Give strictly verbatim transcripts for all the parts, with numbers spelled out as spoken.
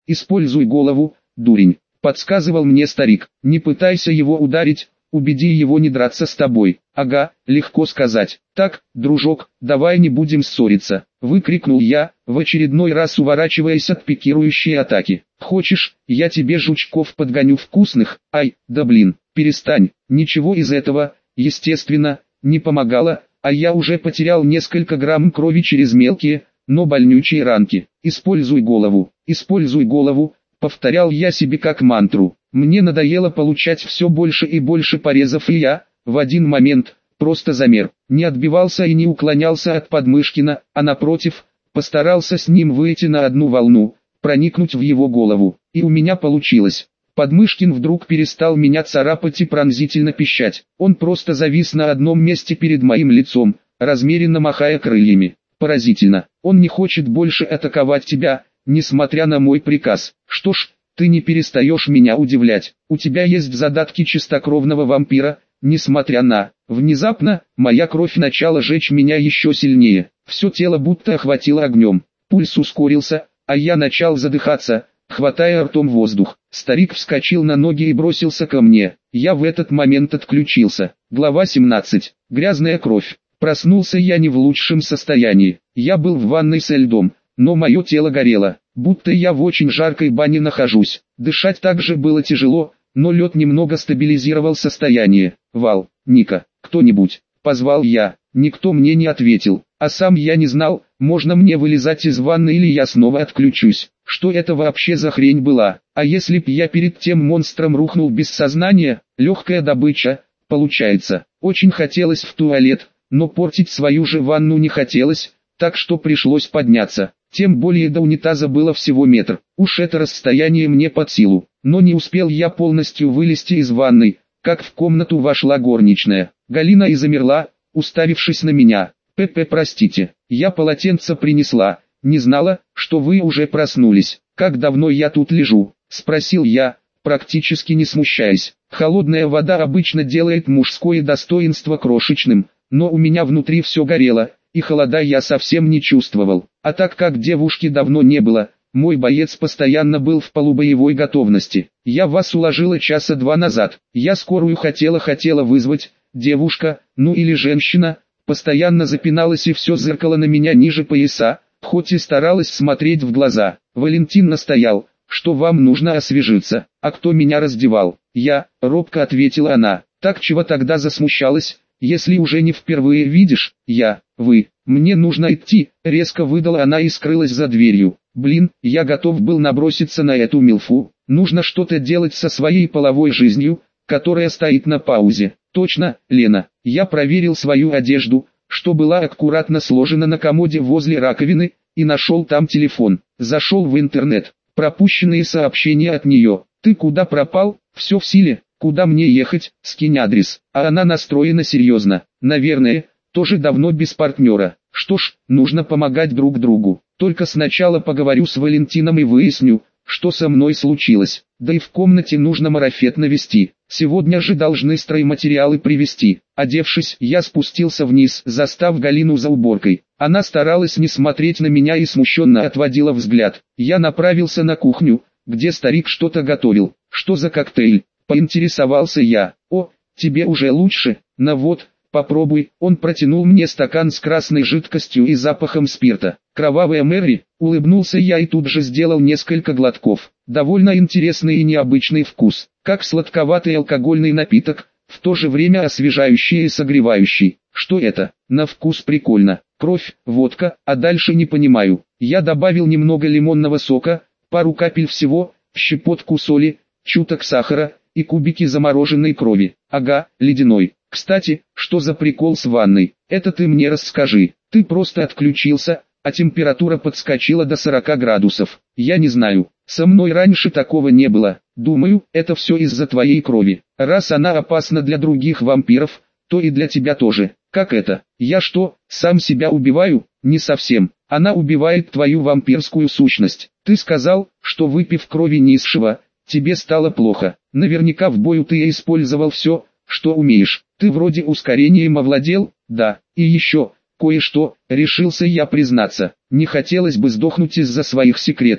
Используй голову, дурень, подсказывал мне старик. Не пытайся его ударить, убеди его не драться с тобой. Ага, легко сказать. Так, дружок, давай не будем ссориться, выкрикнул я, в очередной раз уворачиваясь от пикирующей атаки. Хочешь, я тебе жучков подгоню вкусных? Ай, да блин, перестань. Ничего из этого, естественно, не помогало, а я уже потерял несколько грамм крови через мелкие, но больнючие ранки. Используй голову, используй голову, повторял я себе как мантру. Мне надоело получать все больше и больше порезов, и я, в один момент, просто замер. Не отбивался и не уклонялся от Подмышкина, а напротив, постарался с ним выйти на одну волну, проникнуть в его голову. И у меня получилось. Подмышкин вдруг перестал меня царапать и пронзительно пищать. Он просто завис на одном месте перед моим лицом, размеренно махая крыльями. Поразительно. Он не хочет больше атаковать тебя, несмотря на мой приказ. Что ж, ты не перестаешь меня удивлять. У тебя есть задатки чистокровного вампира, несмотря на... Внезапно, моя кровь начала жечь меня еще сильнее. Все тело будто охватило огнем. Пульс ускорился, а я начал задыхаться, хватая ртом воздух. Старик вскочил на ноги и бросился ко мне. Я в этот момент отключился. Глава семнадцать. Грязная кровь. Проснулся я не в лучшем состоянии. Я был в ванной со льдом, но мое тело горело, будто я в очень жаркой бане нахожусь. Дышать также было тяжело, но лед немного стабилизировал состояние. «Вал, Ника, кто-нибудь?» – позвал я. Никто мне не ответил, а сам я не знал, можно мне вылезать из ванны или я снова отключусь. Что это вообще за хрень была? А если б я перед тем монстром рухнул без сознания? Легкая добыча, получается. Очень хотелось в туалет, но портить свою же ванну не хотелось, так что пришлось подняться. Тем более до унитаза было всего метр. Уж это расстояние мне под силу. Но не успел я полностью вылезти из ванной, как в комнату вошла горничная. Галина и замерла, уставившись на меня. «П-п, простите, я полотенце принесла, не знала, что вы уже проснулись. Как давно я тут лежу?» – спросил я, практически не смущаясь. Холодная вода обычно делает мужское достоинство крошечным, но у меня внутри все горело, и холода я совсем не чувствовал. А так как девушки давно не было, мой боец постоянно был в полубоевой готовности. Я вас уложила часа два назад. Я скорую хотела-хотела вызвать, девушка, ну или женщина, постоянно запиналась и все зыркала на меня ниже пояса, хоть и старалась смотреть в глаза. Валентин настоял, что вам нужно освежиться. А кто меня раздевал? Я, робко ответила она. Так чего тогда засмущалась? Если уже не впервые видишь, я, вы, мне нужно идти, резко выдала она и скрылась за дверью. Блин, я готов был наброситься на эту милфу. Нужно что-то делать со своей половой жизнью, которая стоит на паузе. Точно, Лена, я проверил свою одежду, что была аккуратно сложена на комоде возле раковины, и нашел там телефон. Зашел в интернет, пропущенные сообщения от нее. Ты куда пропал? Все в силе. Куда мне ехать? Скинь адрес. А она настроена серьезно. Наверное, тоже давно без партнера. Что ж, нужно помогать друг другу. Только сначала поговорю с Валентином и выясню, что со мной случилось. Да и в комнате нужно марафет навести. Сегодня же должны стройматериалы привезти. Одевшись, я спустился вниз, застав Галину за уборкой. Она старалась не смотреть на меня и смущенно отводила взгляд. Я направился на кухню, где старик что-то готовил. Что за коктейль? Поинтересовался я. О, тебе уже лучше? На вот, попробуй. Он протянул мне стакан с красной жидкостью и запахом спирта. Кровавая Мэри, улыбнулся я и тут же сделал несколько глотков. Довольно интересный и необычный вкус, как сладковатый алкогольный напиток, в то же время освежающий и согревающий. Что это? На вкус прикольно. Кровь, водка, а дальше не понимаю. Я добавил немного лимонного сока, пару капель всего, щепотку соли, чуток сахара и кубики замороженной крови. Ага, ледяной. Кстати, что за прикол с ванной? Это ты мне расскажи. Ты просто отключился, а температура подскочила до сорока градусов. Я не знаю, со мной раньше такого не было. Думаю, это все из-за твоей крови. Раз она опасна для других вампиров, то и для тебя тоже. Как это? Я что, сам себя убиваю? Не совсем. Она убивает твою вампирскую сущность. Ты сказал, что выпив крови низшего, тебе стало плохо. Наверняка в бою ты использовал все, что умеешь. Ты вроде ускорением овладел, да, и еще кое-что, решился я признаться. Не хотелось бы сдохнуть из-за своих секретов.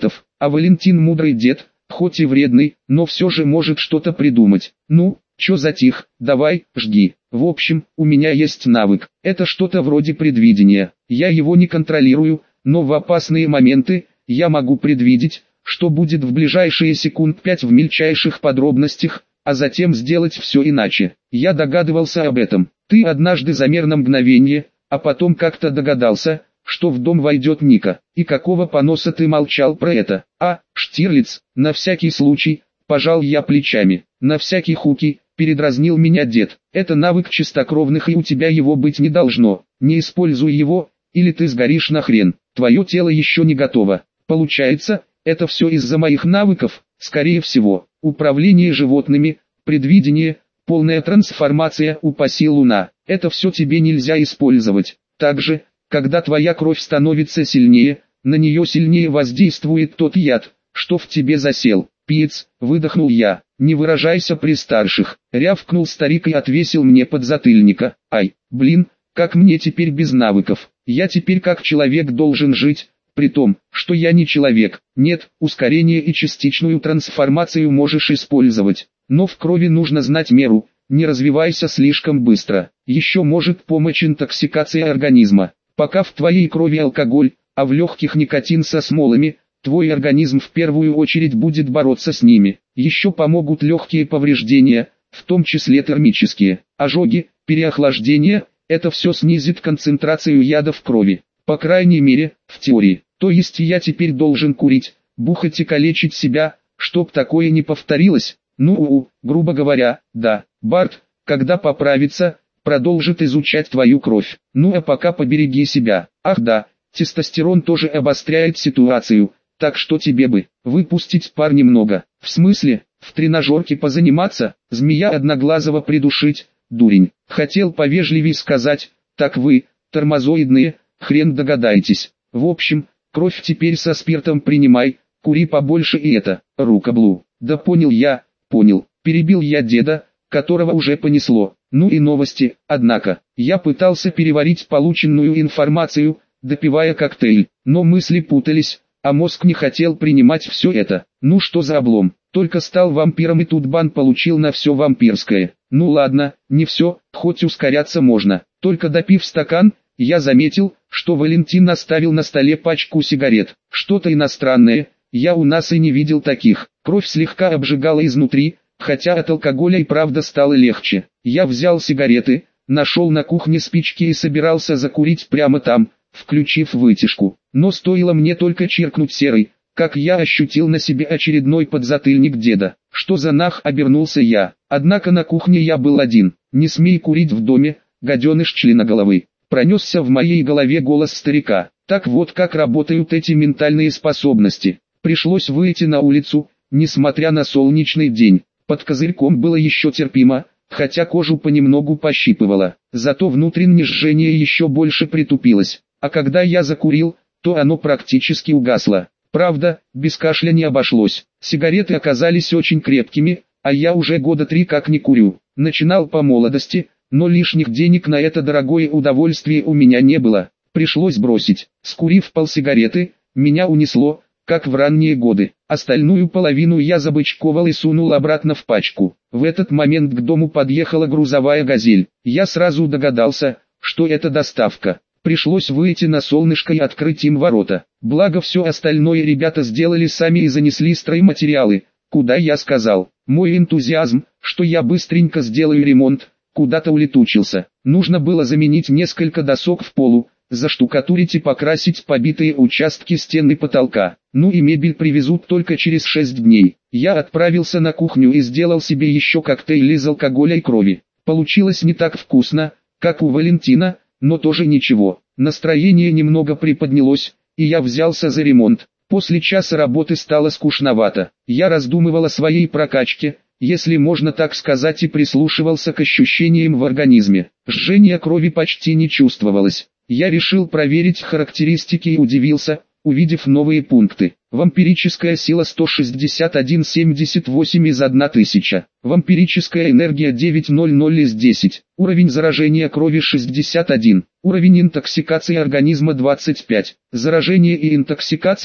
А Валентин мудрый дед, хоть и вредный, но все же может что-то придумать. Ну, чё затих, давай, жги. В общем, у меня есть навык, это что-то вроде предвидения. Я его не контролирую, но в опасные моменты, я могу предвидеть, что будет в ближайшие секунд пять в мельчайших подробностях, а затем сделать все иначе. Я догадывался об этом. Ты однажды замер на мгновение, а потом как-то догадался, что в дом войдет Ника. И какого поноса ты молчал про это? А, Штирлиц, на всякий случай, пожал я плечами. На всякий хуки, передразнил меня дед. Это навык чистокровных, и у тебя его быть не должно. Не используй его, или ты сгоришь нахрен. Твое тело еще не готово. Получается, это все из-за моих навыков, скорее всего. Управление животными, предвидение, полная трансформация, упаси луна. Это все тебе нельзя использовать. Также, когда твоя кровь становится сильнее, на нее сильнее воздействует тот яд, что в тебе засел. Пиец, выдохнул я. Не выражайся при старших. Рявкнул старик и отвесил мне подзатыльника. Ай, блин, как мне теперь без навыков? Я теперь как человек должен жить. При том, что я не человек. Нет, ускорение и частичную трансформацию можешь использовать. Но в крови нужно знать меру, не развивайся слишком быстро. Еще может помочь интоксикация организма. Пока в твоей крови алкоголь, а в легких никотин со смолами, твой организм в первую очередь будет бороться с ними. Еще помогут легкие повреждения, в том числе термические. Ожоги, переохлаждение, это все снизит концентрацию яда в крови. По крайней мере, в теории. То есть я теперь должен курить, бухать и калечить себя, чтоб такое не повторилось? Ну, у, грубо говоря, да. Барт, когда поправится, продолжит изучать твою кровь. Ну а пока побереги себя. Ах да, тестостерон тоже обостряет ситуацию, так что тебе бы выпустить пар немного. В смысле, в тренажерке позаниматься, змея одноглазого придушить, дурень. Хотел повежливее сказать, так вы, тормозоидные, хрен догадаетесь. В общем, кровь теперь со спиртом принимай, кури побольше и это, рукоблу. Да понял я, понял, перебил я деда, которого уже понесло. Ну и новости, однако, я пытался переварить полученную информацию, допивая коктейль, но мысли путались, а мозг не хотел принимать все это. Ну что за облом, только стал вампиром и тут бан получил на все вампирское. Ну ладно, не все, хоть ускоряться можно. Только допив стакан, я заметил, что Валентин оставил на столе пачку сигарет. Что-то иностранное, я у нас и не видел таких. Кровь слегка обжигала изнутри, хотя от алкоголя и правда стало легче. Я взял сигареты, нашел на кухне спички и собирался закурить прямо там, включив вытяжку. Но стоило мне только чиркнуть серой, как я ощутил на себе очередной подзатыльник деда. Что за нах, обернулся я. Однако на кухне я был один. Не смей курить в доме, гаденыш членоголовый. Пронесся в моей голове голос старика. Так вот как работают эти ментальные способности. Пришлось выйти на улицу, несмотря на солнечный день. Под козырьком было еще терпимо, хотя кожу понемногу пощипывало. Зато внутреннее жжение еще больше притупилось. А когда я закурил, то оно практически угасло. Правда, без кашля не обошлось. Сигареты оказались очень крепкими, а я уже года три как не курю. Начинал по молодости, но лишних денег на это дорогое удовольствие у меня не было. Пришлось бросить. Скурив полсигареты, меня унесло, как в ранние годы. Остальную половину я забычковал и сунул обратно в пачку. В этот момент к дому подъехала грузовая «Газель». Я сразу догадался, что это доставка. Пришлось выйти на солнышко и открыть им ворота. Благо все остальное ребята сделали сами и занесли стройматериалы, куда я сказал. Мой энтузиазм, что я быстренько сделаю ремонт, куда-то улетучился. Нужно было заменить несколько досок в полу, заштукатурить и покрасить побитые участки стен и потолка. Ну и мебель привезут только через шесть дней. Я отправился на кухню и сделал себе еще коктейль из алкоголя и крови. Получилось не так вкусно, как у Валентина, но тоже ничего. Настроение немного приподнялось, и я взялся за ремонт. После часа работы стало скучновато. Я раздумывал о своей прокачке, если можно так сказать, и прислушивался к ощущениям в организме. Жжение крови почти не чувствовалось. Я решил проверить характеристики и удивился, увидев новые пункты. Вампирическая сила сто шестьдесят один семьдесят восемь из тысячи. Вампирическая энергия девять ноль ноль из десяти. Уровень заражения крови шестьдесят один. Уровень интоксикации организма двадцать пять. Заражение и интоксикация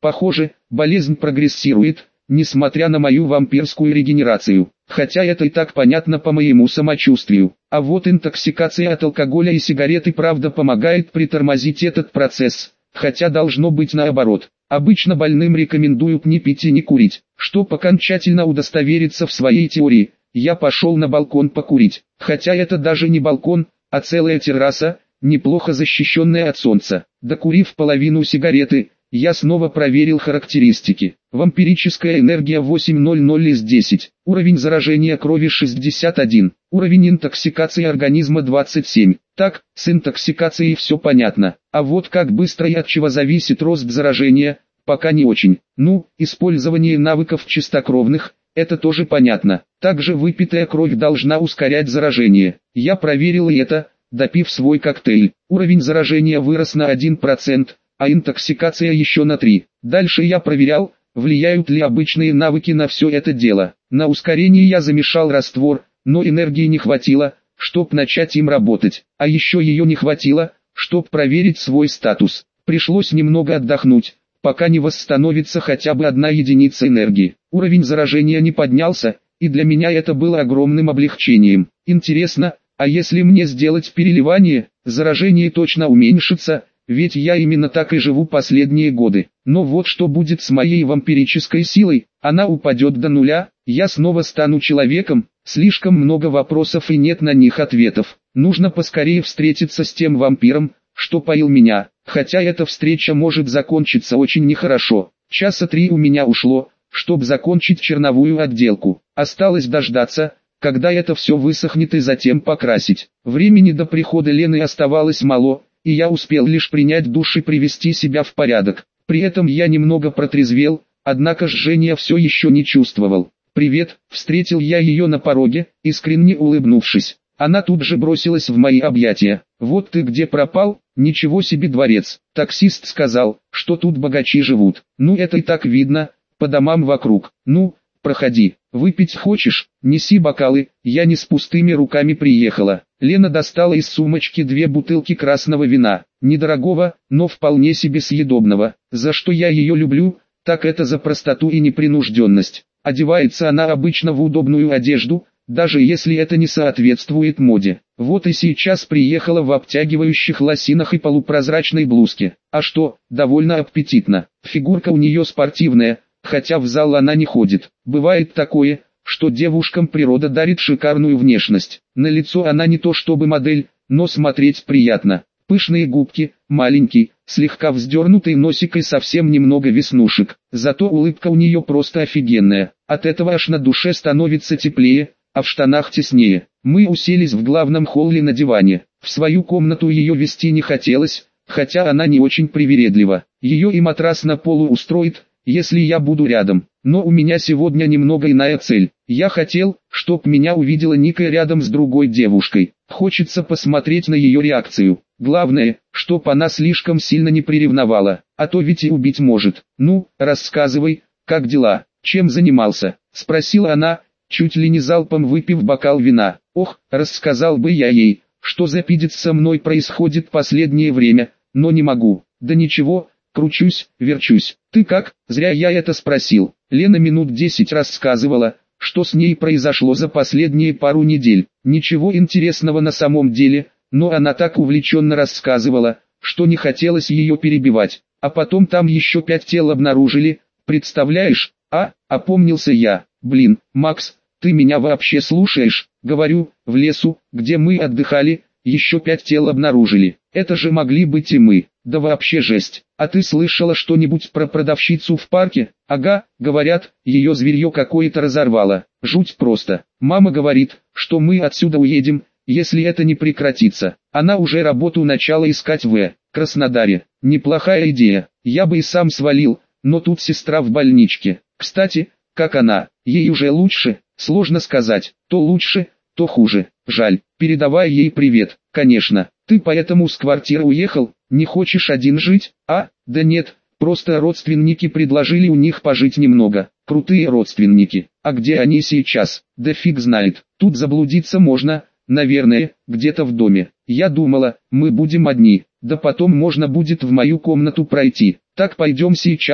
Похоже, болезнь прогрессирует, несмотря на мою вампирскую регенерацию. Хотя это и так понятно по моему самочувствию. А вот интоксикация от алкоголя и сигарет и правда помогает притормозить этот процесс. Хотя должно быть наоборот. Обычно больным рекомендуют не пить и не курить. Чтобы окончательно удостовериться в своей теории, я пошел на балкон покурить. Хотя это даже не балкон, а целая терраса, неплохо защищенная от солнца. Докурив половину сигареты, я снова проверил характеристики. Вампирическая энергия восемь тысяч из десяти. Уровень заражения крови шестьдесят один. Уровень интоксикации организма двадцать семь. Так, с интоксикацией все понятно. А вот как быстро и от чего зависит рост заражения, пока не очень. Ну, использование навыков чистокровных, это тоже понятно. Также выпитая кровь должна ускорять заражение. Я проверил и это, допив свой коктейль. Уровень заражения вырос на один процент. А интоксикация еще на три. Дальше я проверял, влияют ли обычные навыки на все это дело. На ускорение я замешал раствор, но энергии не хватило, чтобы начать им работать. А еще ее не хватило, чтобы проверить свой статус. Пришлось немного отдохнуть, пока не восстановится хотя бы одна единица энергии. Уровень заражения не поднялся, и для меня это было огромным облегчением. Интересно, а если мне сделать переливание, заражение точно уменьшится? Ведь я именно так и живу последние годы. Но вот что будет с моей вампирической силой, она упадет до нуля, я снова стану человеком, слишком много вопросов и нет на них ответов. Нужно поскорее встретиться с тем вампиром, что поил меня, хотя эта встреча может закончиться очень нехорошо. Часа три у меня ушло, чтобы закончить черновую отделку. Осталось дождаться, когда это все высохнет и затем покрасить. Времени до прихода Лены оставалось мало, и я успел лишь принять душ и привести себя в порядок. При этом я немного протрезвел, однако жжения все еще не чувствовал. «Привет», — встретил я ее на пороге, искренне улыбнувшись. Она тут же бросилась в мои объятия. «Вот ты где пропал? Ничего себе дворец». Таксист сказал, что тут богачи живут. Ну это и так видно, по домам вокруг. Ну, проходи. Выпить хочешь? Неси бокалы, я не с пустыми руками приехала. Лена достала из сумочки две бутылки красного вина, недорогого, но вполне себе съедобного. За что я ее люблю, так это за простоту и непринужденность. Одевается она обычно в удобную одежду, даже если это не соответствует моде. Вот и сейчас приехала в обтягивающих лосинах и полупрозрачной блузке. А что, довольно аппетитно. Фигурка у нее спортивная, хотя в зал она не ходит. Бывает такое, что девушкам природа дарит шикарную внешность. На лицо она не то чтобы модель, но смотреть приятно. Пышные губки, маленький, слегка вздернутый носик и совсем немного веснушек. Зато улыбка у нее просто офигенная. От этого аж на душе становится теплее, а в штанах теснее. Мы уселись в главном холле на диване. В свою комнату ее вести не хотелось, хотя она не очень привередлива. Ее и матрас на полу устроит, если я буду рядом. Но у меня сегодня немного иная цель. Я хотел, чтоб меня увидела Ника рядом с другой девушкой. Хочется посмотреть на ее реакцию. Главное, чтоб она слишком сильно не приревновала, а то ведь и убить может. «Ну, рассказывай, как дела, чем занимался?» — спросила она, чуть ли не залпом выпив бокал вина. Ох, рассказал бы я ей, что за пиздец со мной происходит последнее время, но не могу. Да ничего, кручусь, верчусь. Ты как? Зря я это спросил. Лена минут десять рассказывала, что с ней произошло за последние пару недель. Ничего интересного на самом деле, но она так увлеченно рассказывала, что не хотелось ее перебивать. А потом там еще пять тел обнаружили, представляешь? А, опомнился я. Блин, Макс, ты меня вообще слушаешь? Говорю, в лесу, где мы отдыхали, еще пять тел обнаружили. Это же могли быть и мы. Да вообще жесть. А ты слышала что-нибудь про продавщицу в парке? Ага, говорят, ее зверье какое-то разорвало. Жуть просто. Мама говорит, что мы отсюда уедем, если это не прекратится. Она уже работу начала искать в Краснодаре. Неплохая идея. Я бы и сам свалил, но тут сестра в больничке. Кстати, как она? Ей уже лучше? Сложно сказать. То лучше, то хуже. Жаль. Передавай ей привет. Конечно. Ты поэтому с квартиры уехал? Не хочешь один жить? А? Да нет, просто родственники предложили у них пожить немного. Крутые родственники. А где они сейчас? Да фиг знает. Тут заблудиться можно, наверное, где-то в доме. Я думала, мы будем одни. Да потом можно будет в мою комнату пройти. Так пойдем сейчас,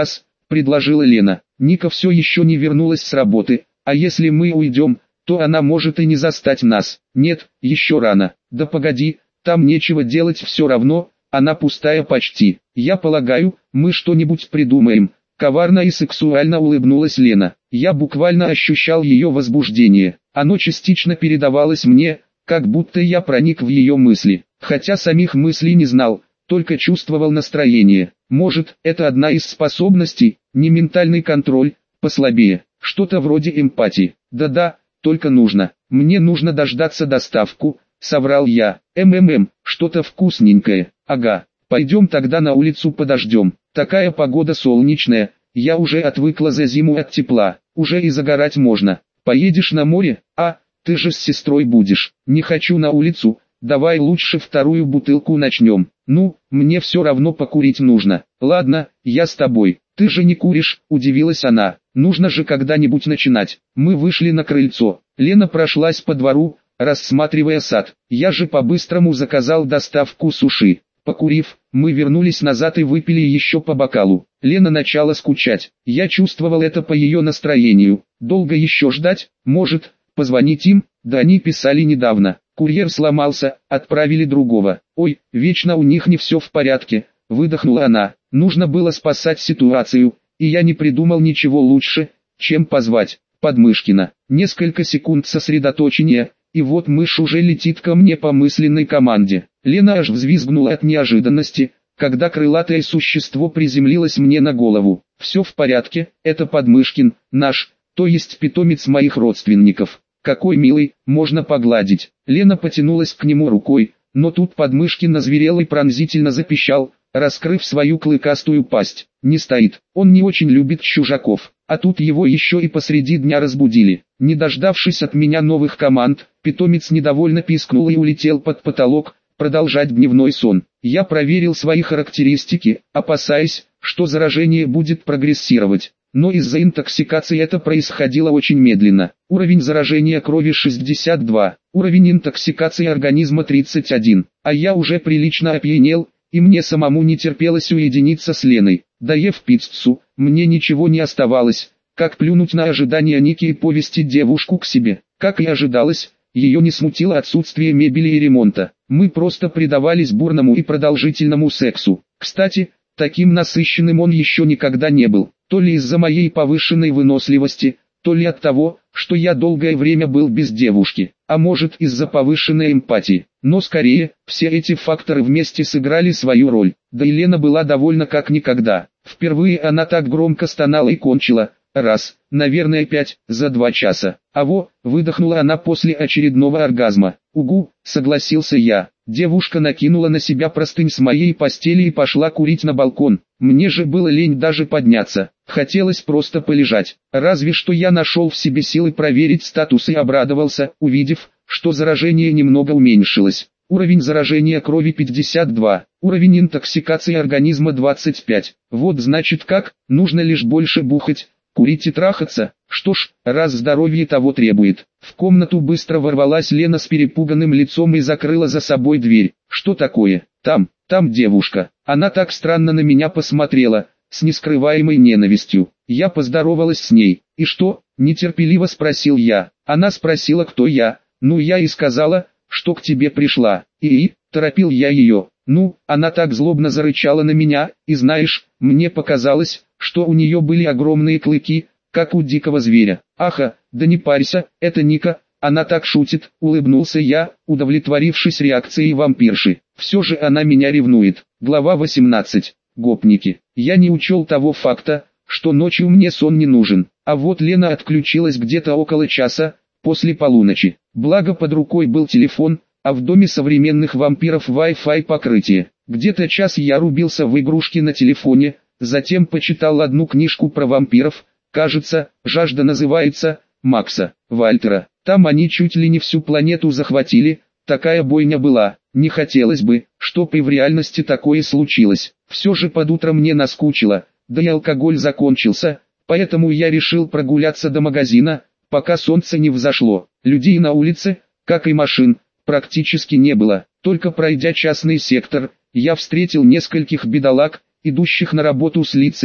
предложила Лена. Ника все еще не вернулась с работы, а если мы уйдем, то она может и не застать нас. Нет, еще рано. Да погоди, там нечего делать все равно, она пустая почти. Я полагаю, мы что-нибудь придумаем. Коварно и сексуально улыбнулась Лена. Я буквально ощущал ее возбуждение. Оно частично передавалось мне, как будто я проник в ее мысли. Хотя самих мыслей не знал, только чувствовал настроение. Может, это одна из способностей, не ментальный контроль, послабее, что-то вроде эмпатии. Да-да, только нужно. Мне нужно дождаться доставку, соврал я. МММ, что-то вкусненькое. Ага, пойдем тогда на улицу подождем. Такая погода солнечная, я уже отвыкла за зиму от тепла, уже и загорать можно. Поедешь на море? А, ты же с сестрой будешь. Не хочу на улицу, давай лучше вторую бутылку начнем. Ну, мне все равно покурить нужно. Ладно, я с тобой. Ты же не куришь, удивилась она. Нужно же когда-нибудь начинать. Мы вышли на крыльцо. Лена прошлась по двору, рассматривая сад. Я же по-быстрому заказал доставку суши. Покурив, мы вернулись назад и выпили еще по бокалу. Лена начала скучать. Я чувствовал это по ее настроению. Долго еще ждать? Может, позвонить им? Да они писали недавно. Курьер сломался, отправили другого. Ой, вечно у них не все в порядке, выдохнула она. Нужно было спасать ситуацию, и я не придумал ничего лучше, чем позвать Подмышкина. Несколько секунд сосредоточения, и вот мышь уже летит ко мне по мысленной команде. Лена аж взвизгнула от неожиданности, когда крылатое существо приземлилось мне на голову. Все в порядке, это Подмышкин, наш, то есть питомец моих родственников. Какой милый, можно погладить. Лена потянулась к нему рукой, но тут Подмышкин озверел и пронзительно запищал, раскрыв свою клыкастую пасть. Не стоит, он не очень любит чужаков, а тут его еще и посреди дня разбудили. Не дождавшись от меня новых команд, питомец недовольно пискнул и улетел под потолок, продолжать дневной сон. Я проверил свои характеристики, опасаясь, что заражение будет прогрессировать. Но из-за интоксикации это происходило очень медленно. Уровень заражения крови шестьдесят два, уровень интоксикации организма тридцать один, а я уже прилично опьянел, и мне самому не терпелось уединиться с Леной. Доев пиццу, мне ничего не оставалось, как плюнуть на ожидания Ники и повести девушку к себе. Как и ожидалось, ее не смутило отсутствие мебели и ремонта. Мы просто предавались бурному и продолжительному сексу. Кстати, таким насыщенным он еще никогда не был. То ли из-за моей повышенной выносливости, то ли от того, что я долгое время был без девушки, а может из-за повышенной эмпатии. Но скорее, все эти факторы вместе сыграли свою роль. Да и Лена была довольна как никогда. Впервые она так громко стонала и кончила. Раз, наверное пять, за два часа. Аво, выдохнула она после очередного оргазма. Угу, согласился я. Девушка накинула на себя простынь с моей постели и пошла курить на балкон. Мне же было лень даже подняться. Хотелось просто полежать. Разве что я нашел в себе силы проверить статус и обрадовался, увидев, что заражение немного уменьшилось. Уровень заражения крови пятьдесят два, уровень интоксикации организма двадцать пять. Вот значит как, нужно лишь больше бухать, курить и трахаться. Что ж, раз здоровье того требует. В комнату быстро ворвалась Лена с перепуганным лицом и закрыла за собой дверь. Что такое? Там, там девушка. Она так странно на меня посмотрела, с нескрываемой ненавистью. Я поздоровалась с ней. И что? Нетерпеливо спросил я. Она спросила, кто я. Ну я и сказала, что к тебе пришла. И, торопил я ее. Ну, она так злобно зарычала на меня, и знаешь, мне показалось, что у нее были огромные клыки, как у дикого зверя. Аха, да не парься, это Ника, она так шутит, улыбнулся я, удовлетворившись реакцией вампирши. Все же она меня ревнует. Глава восемнадцать. Гопники. Я не учел того факта, что ночью мне сон не нужен, а вот Лена отключилась где-то около часа, после полуночи. Благо под рукой был телефон, а в доме современных вампиров Wi-Fi покрытие. Где-то час я рубился в игрушки на телефоне, затем почитал одну книжку про вампиров, кажется, «Жажда» называется, Макса Вальтера. Там они чуть ли не всю планету захватили, такая бойня была. Не хотелось бы, чтоб и в реальности такое случилось. Все же под утро мне наскучило, да и алкоголь закончился, поэтому я решил прогуляться до магазина, пока солнце не взошло. Людей на улице, как и машин, практически не было. Только пройдя частный сектор, я встретил нескольких бедолаг, идущих на работу с лицами,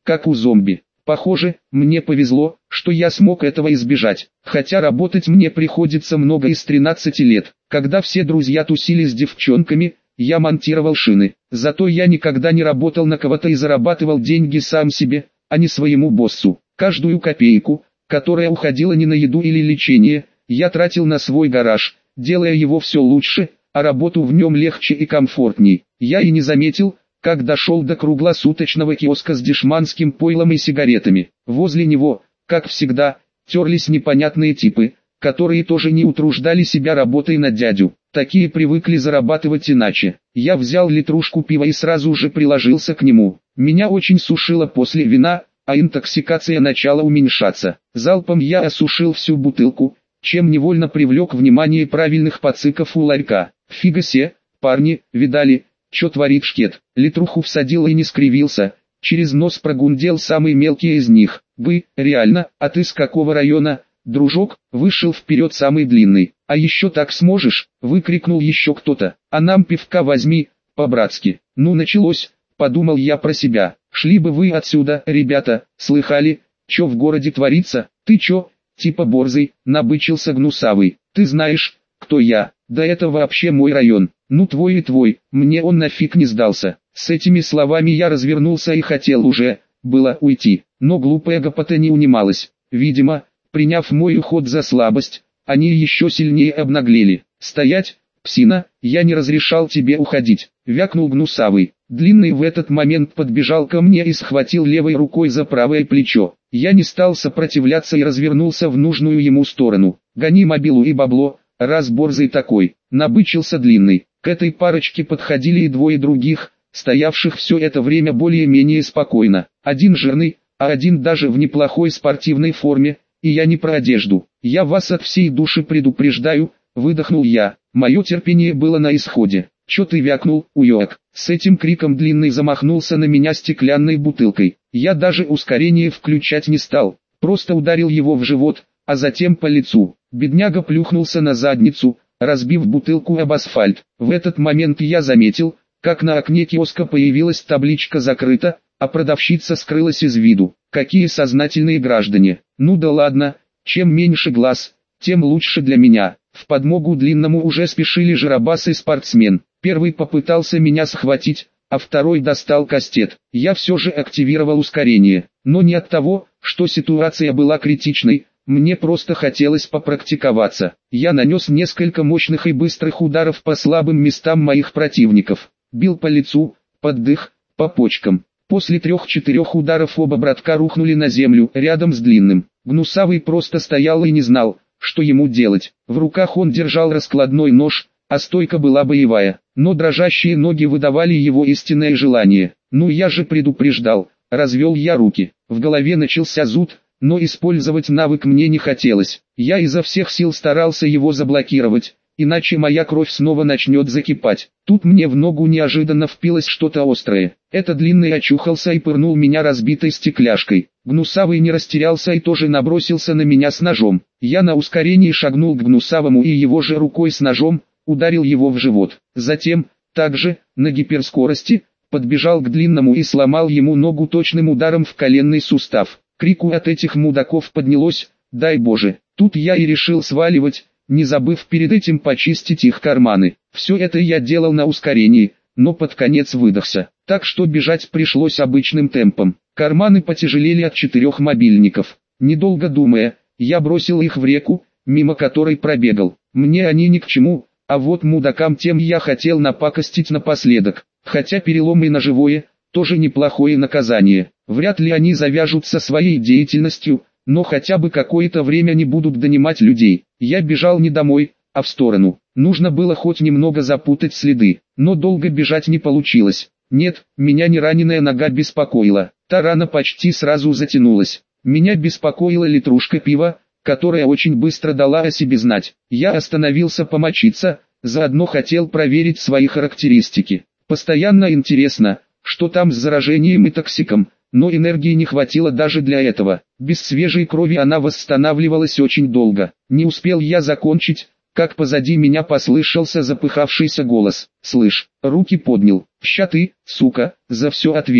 как у зомби. Похоже, мне повезло, что я смог этого избежать, хотя работать мне приходится много из тринадцати лет. Когда все друзья тусили с девчонками, я монтировал шины. Зато я никогда не работал на кого-то и зарабатывал деньги сам себе, а не своему боссу. Каждую копейку, которая уходила не на еду или лечение, я тратил на свой гараж, делая его все лучше, а работу в нем легче и комфортней. Я и не заметил, как дошел до круглосуточного киоска с дешманским пойлом и сигаретами. Возле него, как всегда, терлись непонятные типы, которые тоже не утруждали себя работой на дядю. Такие привыкли зарабатывать иначе. Я взял литрушку пива и сразу же приложился к нему. Меня очень сушило после вина, а интоксикация начала уменьшаться. Залпом я осушил всю бутылку, чем невольно привлек внимание правильных пациков у ларька. Фига се, парни, видали, чё творит шкет? Литруху всадил и не скривился, через нос прогундел самый мелкий из них. Бы, реально, а ты с какого района? Дружок, вышел вперед самый длинный. А еще так сможешь, выкрикнул еще кто-то. А нам пивка возьми, по-братски. Ну началось, подумал я про себя. Шли бы вы отсюда, ребята, слыхали, чё в городе творится? Ты чё, типа борзый, набычился Гнусавый. Ты знаешь, кто я? Да это вообще мой район. Ну твой и твой, мне он нафиг не сдался. С этими словами я развернулся и хотел уже, было уйти. Но глупая гопота не унималась. Видимо, приняв мой уход за слабость, они еще сильнее обнаглели. «Стоять, псина, я не разрешал тебе уходить», — вякнул Гнусавый. Длинный в этот момент подбежал ко мне и схватил левой рукой за правое плечо. Я не стал сопротивляться и развернулся в нужную ему сторону. «Гони мобилу и бабло, раз борзый такой», — набычился Длинный. К этой парочке подходили и двое других, стоявших все это время более-менее спокойно. Один жирный, а один даже в неплохой спортивной форме, и я не про одежду. «Я вас от всей души предупреждаю», — выдохнул я. Мое терпение было на исходе. «Чё ты вякнул, уёк?» С этим криком Длинный замахнулся на меня стеклянной бутылкой. Я даже ускорение включать не стал, просто ударил его в живот, а затем по лицу. Бедняга плюхнулся на задницу, разбив бутылку об асфальт. В этот момент я заметил, как на окне киоска появилась табличка «Закрыто», а продавщица скрылась из виду. Какие сознательные граждане. Ну да ладно, чем меньше глаз, тем лучше для меня. В подмогу Длинному уже спешили жиробас и спортсмен. Первый попытался меня схватить, а второй достал кастет. Я все же активировал ускорение, но не от того, что ситуация была критичной, мне просто хотелось попрактиковаться. Я нанес несколько мощных и быстрых ударов по слабым местам моих противников. Бил по лицу, под дых, по почкам. После трех-четырех ударов оба братка рухнули на землю, рядом с Длинным. Гнусавый просто стоял и не знал, что ему делать. В руках он держал раскладной нож, а стойка была боевая, но дрожащие ноги выдавали его истинное желание. «Ну я же предупреждал», — развел я руки. В голове начался зуд, но использовать навык мне не хотелось. Я изо всех сил старался его заблокировать, иначе моя кровь снова начнет закипать. Тут мне в ногу неожиданно впилось что-то острое. Это Длинный очухался и пырнул меня разбитой стекляшкой. Гнусавый не растерялся и тоже набросился на меня с ножом. Я на ускорении шагнул к Гнусавому и его же рукой с ножом ударил его в живот. Затем, также, на гиперскорости, подбежал к Длинному и сломал ему ногу точным ударом в коленный сустав. Крику от этих мудаков поднялось: «Дай Боже!» Тут я и решил сваливать, не забыв перед этим почистить их карманы. Все это я делал на ускорении, но под конец выдохся, так что бежать пришлось обычным темпом. Карманы потяжелели от четырех мобильников. Недолго думая, я бросил их в реку, мимо которой пробегал. Мне они ни к чему, а вот мудакам тем я хотел напакостить напоследок. Хотя переломы на живое – тоже неплохое наказание. Вряд ли они завяжутся своей деятельностью, но хотя бы какое-то время не будут донимать людей. Я бежал не домой, а в сторону. Нужно было хоть немного запутать следы, но долго бежать не получилось. Нет, меня не раненая нога беспокоила, та рана почти сразу затянулась. Меня беспокоила литрушка пива, которая очень быстро дала о себе знать. Я остановился помочиться, заодно хотел проверить свои характеристики. Постоянно интересно, что там с заражением и токсиком, но энергии не хватило даже для этого. Без свежей крови она восстанавливалась очень долго. Не успел я закончить, как позади меня послышался запыхавшийся голос. «Слышь, руки поднял, ща ты, сука, за все ответишь».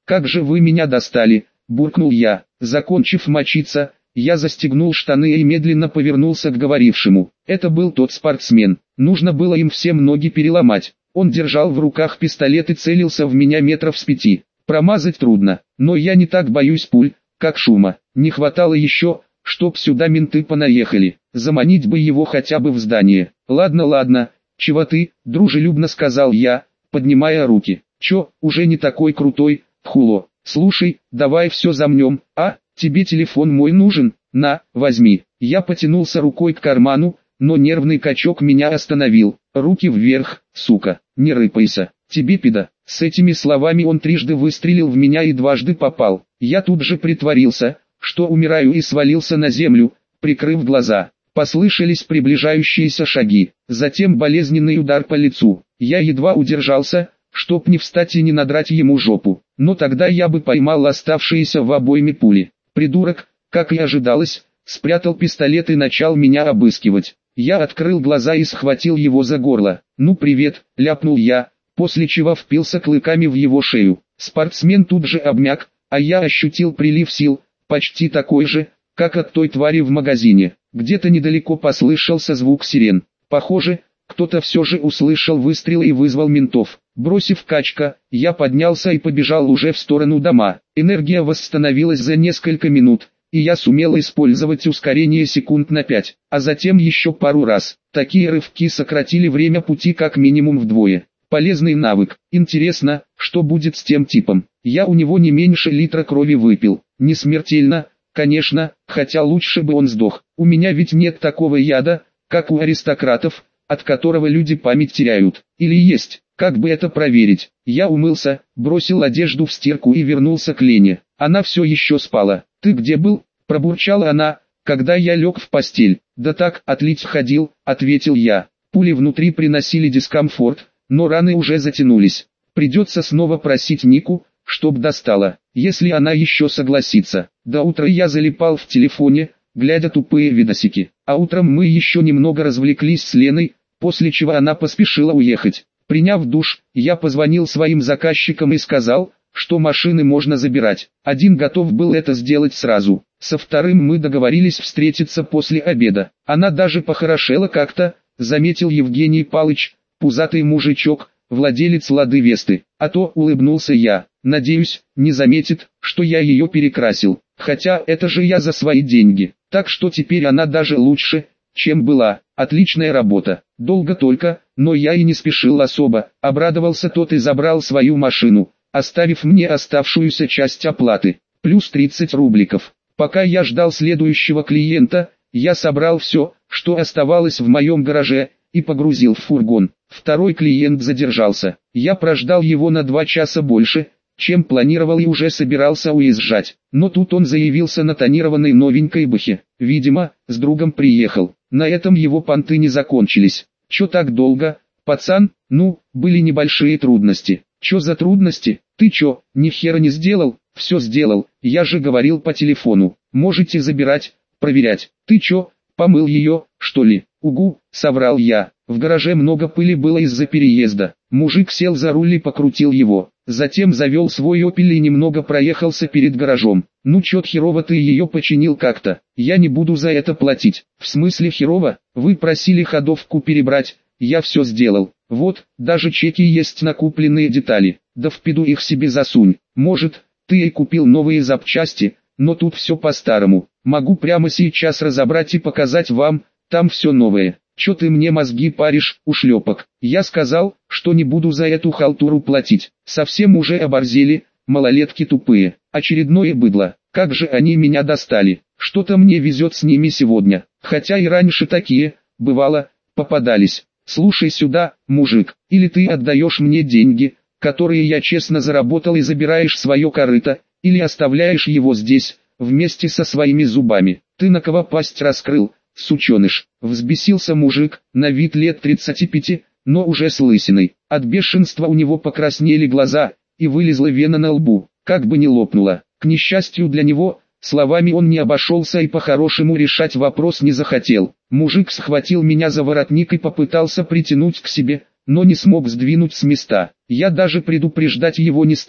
как же вы меня достали, буркнул я. Закончив мочиться, я застегнул штаны и медленно повернулся к говорившему. Это был тот спортсмен, нужно было им всем ноги переломать. Он держал в руках пистолет и целился в меня метров с пяти. Промазать трудно, но я не так боюсь пуль, как шума. Не хватало еще, чтоб сюда менты понаехали. Заманить бы его хотя бы в здание. Ладно, ладно, чего ты, дружелюбно сказал я, поднимая руки. Чё, уже не такой крутой, Хуло. Слушай, давай все замнем, а, тебе телефон мой нужен, на, возьми. Я потянулся рукой к карману, но нервный качок меня остановил. Руки вверх, сука, не рыпайся, тебе пида. С этими словами он трижды выстрелил в меня и дважды попал. Я тут же притворился, что умираю, и свалился на землю, прикрыв глаза. Послышались приближающиеся шаги, затем болезненный удар по лицу. Я едва удержался, чтоб не встать и не надрать ему жопу, но тогда я бы поймал оставшиеся в обойме пули. Придурок, как и ожидалось, спрятал пистолет и начал меня обыскивать. Я открыл глаза и схватил его за горло. «Ну привет», — ляпнул я, после чего впился клыками в его шею. Спортсмен тут же обмяк, а я ощутил прилив сил, почти такой же, как от той твари в магазине. Где-то недалеко послышался звук сирен. Похоже, кто-то все же услышал выстрел и вызвал ментов. Бросив качка, я поднялся и побежал уже в сторону дома. Энергия восстановилась за несколько минут, и я сумел использовать ускорение секунд на пять, а затем еще пару раз. Такие рывки сократили время пути как минимум вдвое. Полезный навык. Интересно, что будет с тем типом. Я у него не меньше литра крови выпил. Не смертельно, конечно, хотя лучше бы он сдох. У меня ведь нет такого яда, как у аристократов, от которого люди память теряют. Или есть? Как бы это проверить? Я умылся, бросил одежду в стирку и вернулся к Лене. Она все еще спала. «Ты где был?» – пробурчала она, когда я лег в постель. «Да так, отлить ходил», – ответил я. Пули внутри приносили дискомфорт, но раны уже затянулись. Придется снова просить Нику, чтоб достала, если она еще согласится. До утра я залипал в телефоне, глядя тупые видосики. А утром мы еще немного развлеклись с Леной, после чего она поспешила уехать. Приняв душ, я позвонил своим заказчикам и сказал, что машины можно забирать. Один готов был это сделать сразу. Со вторым мы договорились встретиться после обеда. Она даже похорошела как-то, заметил Евгений Палыч, пузатый мужичок, владелец Лады Весты. А то, улыбнулся я, надеюсь, не заметит, что я ее перекрасил. Хотя это же я за свои деньги. Так что теперь она даже лучше, чем была. Отличная работа. Долго только, но я и не спешил особо. Обрадовался тот и забрал свою машину, оставив мне оставшуюся часть оплаты, плюс тридцать рубликов. Пока я ждал следующего клиента, я собрал все, что оставалось в моем гараже, и погрузил в фургон. Второй клиент задержался. Я прождал его на два часа больше, чем планировал, и уже собирался уезжать. Но тут он заявился на тонированной новенькой бэхе. Видимо, с другом приехал. На этом его понты не закончились. «Чё так долго, пацан?» «Ну, были небольшие трудности». «Чё за трудности? Ты чё, ни хера не сделал?» «Все сделал, я же говорил по телефону. Можете забирать, проверять». «Ты чё, помыл ее, что ли?» «Угу», соврал я. В гараже много пыли было из-за переезда. Мужик сел за руль и покрутил его. Затем завел свой опель и немного проехался перед гаражом. «Ну чё-то херово ты ее починил как-то. Я не буду за это платить». «В смысле херово? Вы просили ходовку перебрать, я все сделал. Вот, даже чеки есть на купленные детали. Да в пиду их себе засунь. Может, ты и купил новые запчасти, но тут все по-старому. Могу прямо сейчас разобрать и показать вам, там все новое». «Чё ты мне мозги паришь, ушлепок?» Я сказал, что не буду за эту халтуру платить. Совсем уже оборзели, малолетки тупые. Очередное быдло. Как же они меня достали. Что-то мне везет с ними сегодня. Хотя и раньше такие, бывало, попадались. «Слушай сюда, мужик, или ты отдаешь мне деньги, которые я честно заработал, и забираешь свое корыто, или оставляешь его здесь, вместе со своими зубами». «Ты на кого пасть раскрыл, сученыш?» Взбесился мужик, на вид лет тридцати пяти, но уже с лысиной. От бешенства у него покраснели глаза, и вылезла вена на лбу, как бы не лопнула. К несчастью для него, словами он не обошелся и по-хорошему решать вопрос не захотел. Мужик схватил меня за воротник и попытался притянуть к себе, но не смог сдвинуть с места. Я даже предупреждать его не стал,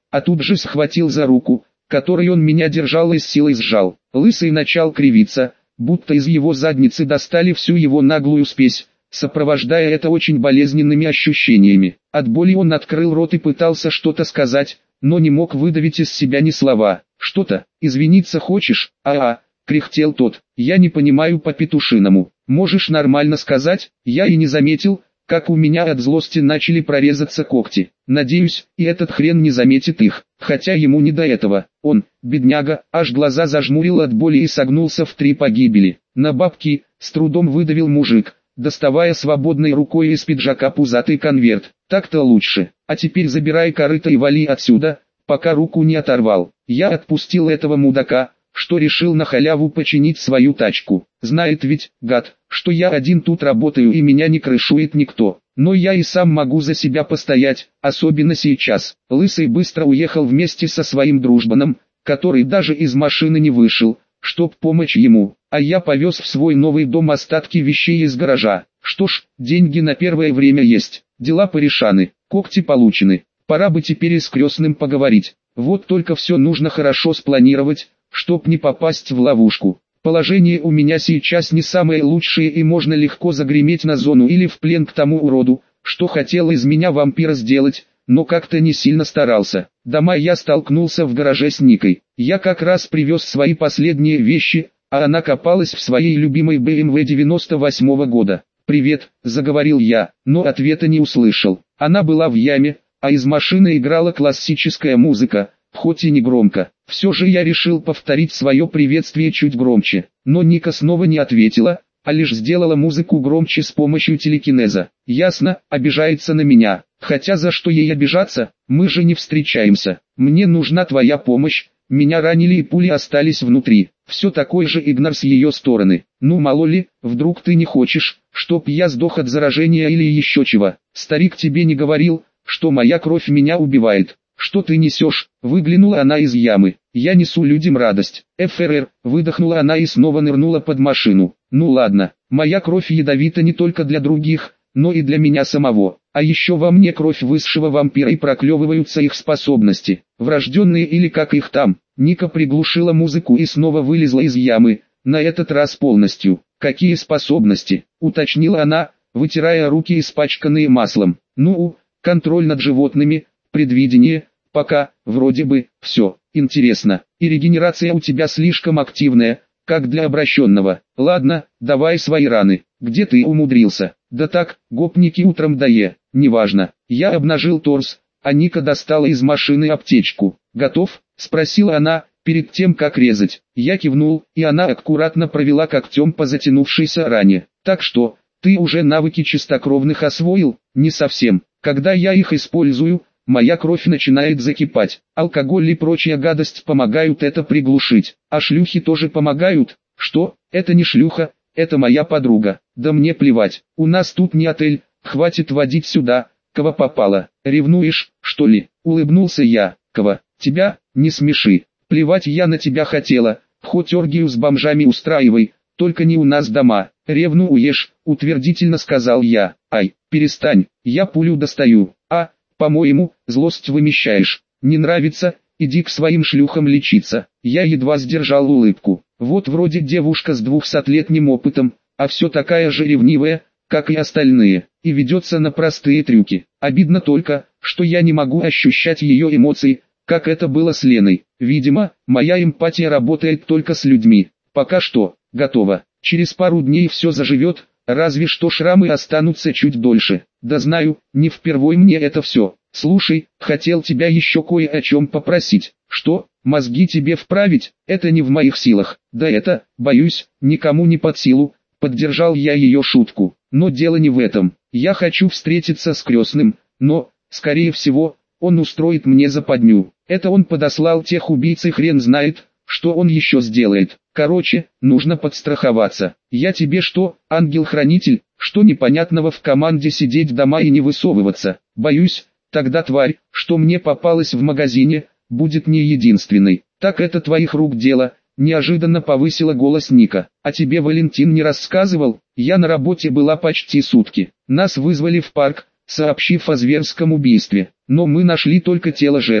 а тут же схватил за руку, которой он меня держал и с силой сжал. Лысый начал кривиться, будто из его задницы достали всю его наглую спесь, сопровождая это очень болезненными ощущениями. От боли он открыл рот и пытался что-то сказать, но не мог выдавить из себя ни слова. «Что-то, извиниться хочешь, а-а», — кряхтел тот, — «я не понимаю по-петушиному. Можешь нормально сказать?» Я и не заметил, как у меня от злости начали прорезаться когти. Надеюсь, и этот хрен не заметит их, хотя ему не до этого. Он, бедняга, аж глаза зажмурил от боли и согнулся в три погибели. «На бабки», — с трудом выдавил мужик, доставая свободной рукой из пиджака пузатый конверт. «Так-то лучше. А теперь забирай корыто и вали отсюда, пока руку не оторвал». Я отпустил этого мудака, что решил на халяву починить свою тачку. Знает ведь, гад, что я один тут работаю и меня не крышует никто. Но я и сам могу за себя постоять, особенно сейчас. Лысый быстро уехал вместе со своим дружбаном, который даже из машины не вышел, чтоб помочь ему. А я повез в свой новый дом остатки вещей из гаража. Что ж, деньги на первое время есть, дела порешаны, когти получены. Пора бы теперь и с крестным поговорить. Вот только все нужно хорошо спланировать, чтоб не попасть в ловушку. Положение у меня сейчас не самое лучшее и можно легко загреметь на зону или в плен к тому уроду, что хотел из меня вампира сделать, но как-то не сильно старался. Дома я столкнулся в гараже с Никой. Я как раз привез свои последние вещи, а она копалась в своей любимой бэ эм вэ девяносто восьмого года. «Привет», — заговорил я, но ответа не услышал. Она была в яме, а из машины играла классическая музыка, хоть и не громко. Все же я решил повторить свое приветствие чуть громче, но Ника снова не ответила, а лишь сделала музыку громче с помощью телекинеза. Ясно, обижается на меня, хотя за что ей обижаться, мы же не встречаемся. Мне нужна твоя помощь, меня ранили и пули остались внутри. Все такой же игнор с ее стороны. Ну мало ли, вдруг ты не хочешь, чтоб я сдох от заражения или еще чего. Старик тебе не говорил, что моя кровь меня убивает. «Что ты несешь?» — выглянула она из ямы. «Я несу людям радость». «ФРР», — выдохнула она и снова нырнула под машину. «Ну ладно, моя кровь ядовита не только для других, но и для меня самого. А еще во мне кровь высшего вампира и проклевываются их способности. Врожденные или как их там». Ника приглушила музыку и снова вылезла из ямы, на этот раз полностью. «Какие способности?» — уточнила она, вытирая руки испачканные маслом. «Ну, контроль над животными, предвидение». Пока, вроде бы, все. Интересно, и регенерация у тебя слишком активная, как для обращенного. Ладно, давай свои раны. Где ты умудрился? Да так, гопники утром дае, неважно. Я обнажил торс, а Ника достала из машины аптечку. «Готов?» — спросила она, перед тем как резать. Я кивнул, и она аккуратно провела когтем по затянувшейся ране. «Так что, ты уже навыки чистокровных освоил?» «Не совсем. Когда я их использую, моя кровь начинает закипать. Алкоголь и прочая гадость помогают это приглушить. А шлюхи тоже помогают?» «Что? Это не шлюха, это моя подруга». «Да мне плевать, у нас тут не отель, хватит водить сюда, кого попало». «Ревнуешь, что ли?» — улыбнулся я. «Кого? Тебя? Не смеши. Плевать я на тебя хотела, хоть оргию с бомжами устраивай, только не у нас дома». «Ревнуешь», — утвердительно сказал я. «Ай, перестань, я пулю достаю». «А, по-моему, злость вымещаешь. Не нравится, иди к своим шлюхам лечиться». Я едва сдержал улыбку. Вот вроде девушка с двухсотлетним опытом, а все такая же ревнивая, как и остальные, и ведется на простые трюки. Обидно только, что я не могу ощущать ее эмоции, как это было с Леной. Видимо, моя эмпатия работает только с людьми. Пока что, готово. Через пару дней все заживет, разве что шрамы останутся чуть дольше. Да знаю, не впервой мне это все. Слушай, хотел тебя еще кое о чем попросить. Что, мозги тебе вправить? Это не в моих силах. Да это, боюсь, никому не под силу. Поддержал я ее шутку. Но дело не в этом. Я хочу встретиться с крестным, но, скорее всего, он устроит мне западню. Это он подослал тех убийц и хрен знает, что он еще сделает. Короче, нужно подстраховаться. Я тебе что, ангел-хранитель, что непонятного в команде сидеть дома и не высовываться? Боюсь, тогда тварь, что мне попалась в магазине, будет не единственной. Так это твоих рук дело. Неожиданно повысила голос Ника. «А тебе Валентин не рассказывал? Я на работе была почти сутки. Нас вызвали в парк, сообщив о зверском убийстве. Но мы нашли только тело жертвы.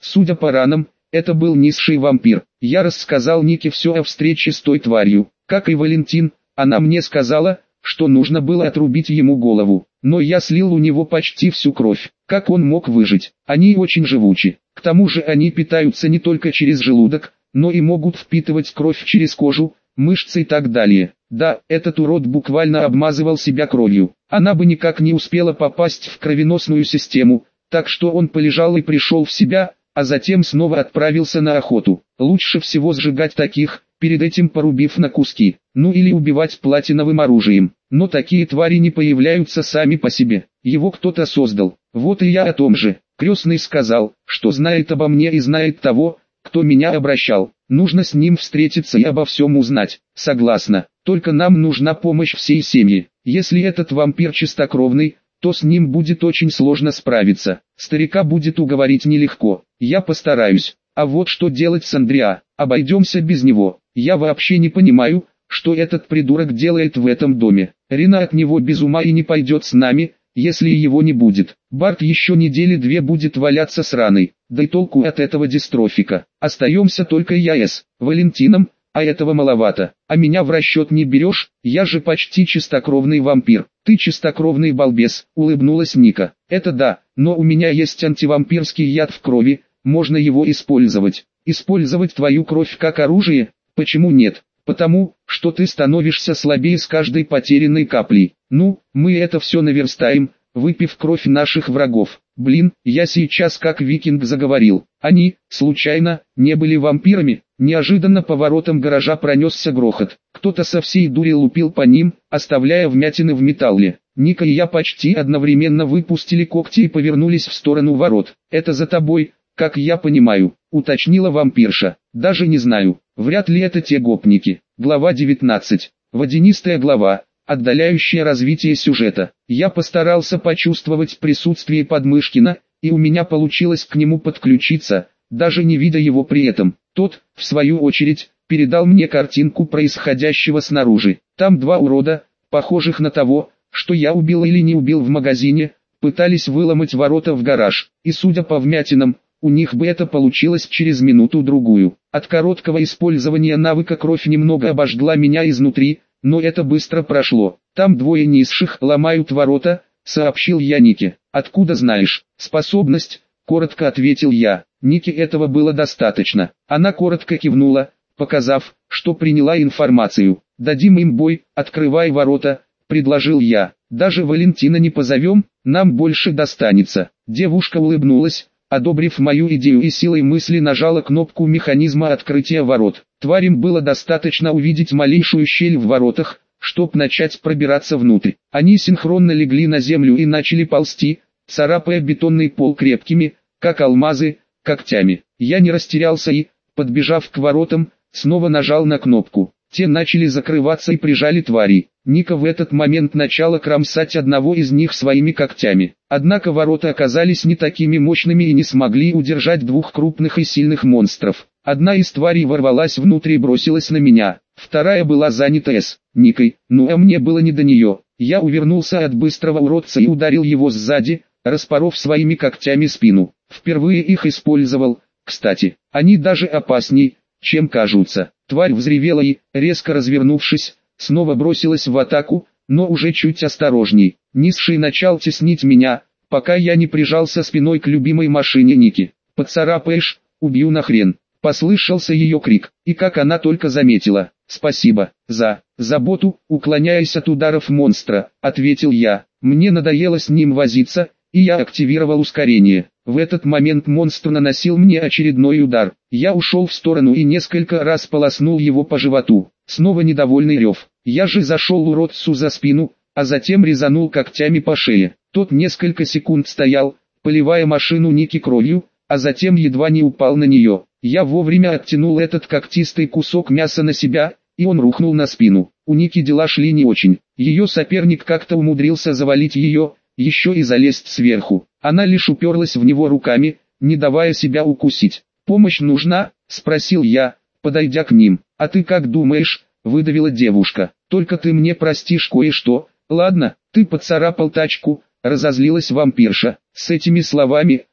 Судя по ранам, это был низший вампир. Я рассказал Нике все о встрече с той тварью. Как и Валентин, она мне сказала, что нужно было отрубить ему голову. Но я слил у него почти всю кровь. Как он мог выжить? Они очень живучи. К тому же они питаются не только через желудок, но и могут впитывать кровь через кожу, мышцы и так далее. Да, этот урод буквально обмазывал себя кровью. Она бы никак не успела попасть в кровеносную систему, так что он полежал и пришел в себя, а затем снова отправился на охоту. Лучше всего сжигать таких, перед этим порубив на куски, ну или убивать платиновым оружием. Но такие твари не появляются сами по себе, его кто-то создал. Вот и я о том же. Крестный сказал, что знает обо мне и знает того, кто меня обращал. Нужно с ним встретиться и обо всем узнать. Согласна, только нам нужна помощь всей семьи. Если этот вампир чистокровный, то с ним будет очень сложно справиться. Старика будет уговорить нелегко. Я постараюсь. А вот что делать с Андреа? Обойдемся без него. Я вообще не понимаю, что этот придурок делает в этом доме. Рина от него без ума и не пойдет с нами, если его не будет. Барт еще недели две будет валяться с раной. Да и толку от этого дистрофика. Остаемся только я с Валентином, а этого маловато. А меня в расчет не берешь, я же почти чистокровный вампир. Ты чистокровный балбес, улыбнулась Ника. Это да, но у меня есть антивампирский яд в крови, можно его использовать. Использовать твою кровь как оружие? Почему нет? Потому, что ты становишься слабее с каждой потерянной каплей. Ну, мы это все наверстаем, выпив кровь наших врагов. Блин, я сейчас как викинг заговорил. Они, случайно, не были вампирами? Неожиданно по воротам гаража пронесся грохот. Кто-то со всей дури лупил по ним, оставляя вмятины в металле. Ника и я почти одновременно выпустили когти и повернулись в сторону ворот. «Это за тобой, как я понимаю», — уточнила вампирша. «Даже не знаю, вряд ли это те гопники». Глава девятнадцать. Водянистая глава, отдаляющая развитие сюжета. Я постарался почувствовать присутствие Подмышкина, и у меня получилось к нему подключиться, даже не видя его при этом. Тот, в свою очередь, передал мне картинку происходящего снаружи. Там два урода, похожих на того, что я убил или не убил в магазине, пытались выломать ворота в гараж, и судя по вмятинам, у них бы это получилось через минуту-другую. От короткого использования навыка кровь немного обожгла меня изнутри, но это быстро прошло. Там двое низших ломают ворота, сообщил я Нике. Откуда знаешь? Способность, коротко ответил я. Нике этого было достаточно. Она коротко кивнула, показав, что приняла информацию. Дадим им бой, открывай ворота, предложил я. Даже Валентина не позовем, нам больше достанется. Девушка улыбнулась, одобрив мою идею, и силой мысли нажала кнопку механизма открытия ворот. Тварям было достаточно увидеть малейшую щель в воротах, чтоб начать пробираться внутрь. Они синхронно легли на землю и начали ползти, царапая бетонный пол крепкими, как алмазы, когтями. Я не растерялся и, подбежав к воротам, снова нажал на кнопку. Те начали закрываться и прижали тварей. Ника в этот момент начала кромсать одного из них своими когтями. Однако ворота оказались не такими мощными и не смогли удержать двух крупных и сильных монстров. Одна из тварей ворвалась внутрь и бросилась на меня. Вторая была занята с Никой, ну а мне было не до нее. Я увернулся от быстрого уродца и ударил его сзади, распоров своими когтями спину. Впервые их использовал, кстати. Они даже опасней, чем кажутся. Тварь взревела и, резко развернувшись, снова бросилась в атаку, но уже чуть осторожней. Низший начал теснить меня, пока я не прижался спиной к любимой машине Ники. «Поцарапаешь, убью нахрен!» — послышался ее крик. И как она только заметила. «Спасибо за заботу», уклоняясь от ударов монстра, ответил я. Мне надоело с ним возиться, и я активировал ускорение. В этот момент монстр наносил мне очередной удар. Я ушел в сторону и несколько раз полоснул его по животу. Снова недовольный рев. Я же зашел уродцу за спину, а затем резанул когтями по шее. Тот несколько секунд стоял, поливая машину Ники кровью, а затем едва не упал на нее. Я вовремя оттянул этот когтистый кусок мяса на себя, и он рухнул на спину. У Ники дела шли не очень. Ее соперник как-то умудрился завалить ее, еще и залезть сверху. Она лишь уперлась в него руками, не давая себя укусить. «Помощь нужна?» – спросил я, подойдя к ним. «А ты как думаешь?» – выдавила девушка. «Только ты мне простишь кое-что. Ладно, ты поцарапал тачку», – разозлилась вампирша. С этими словами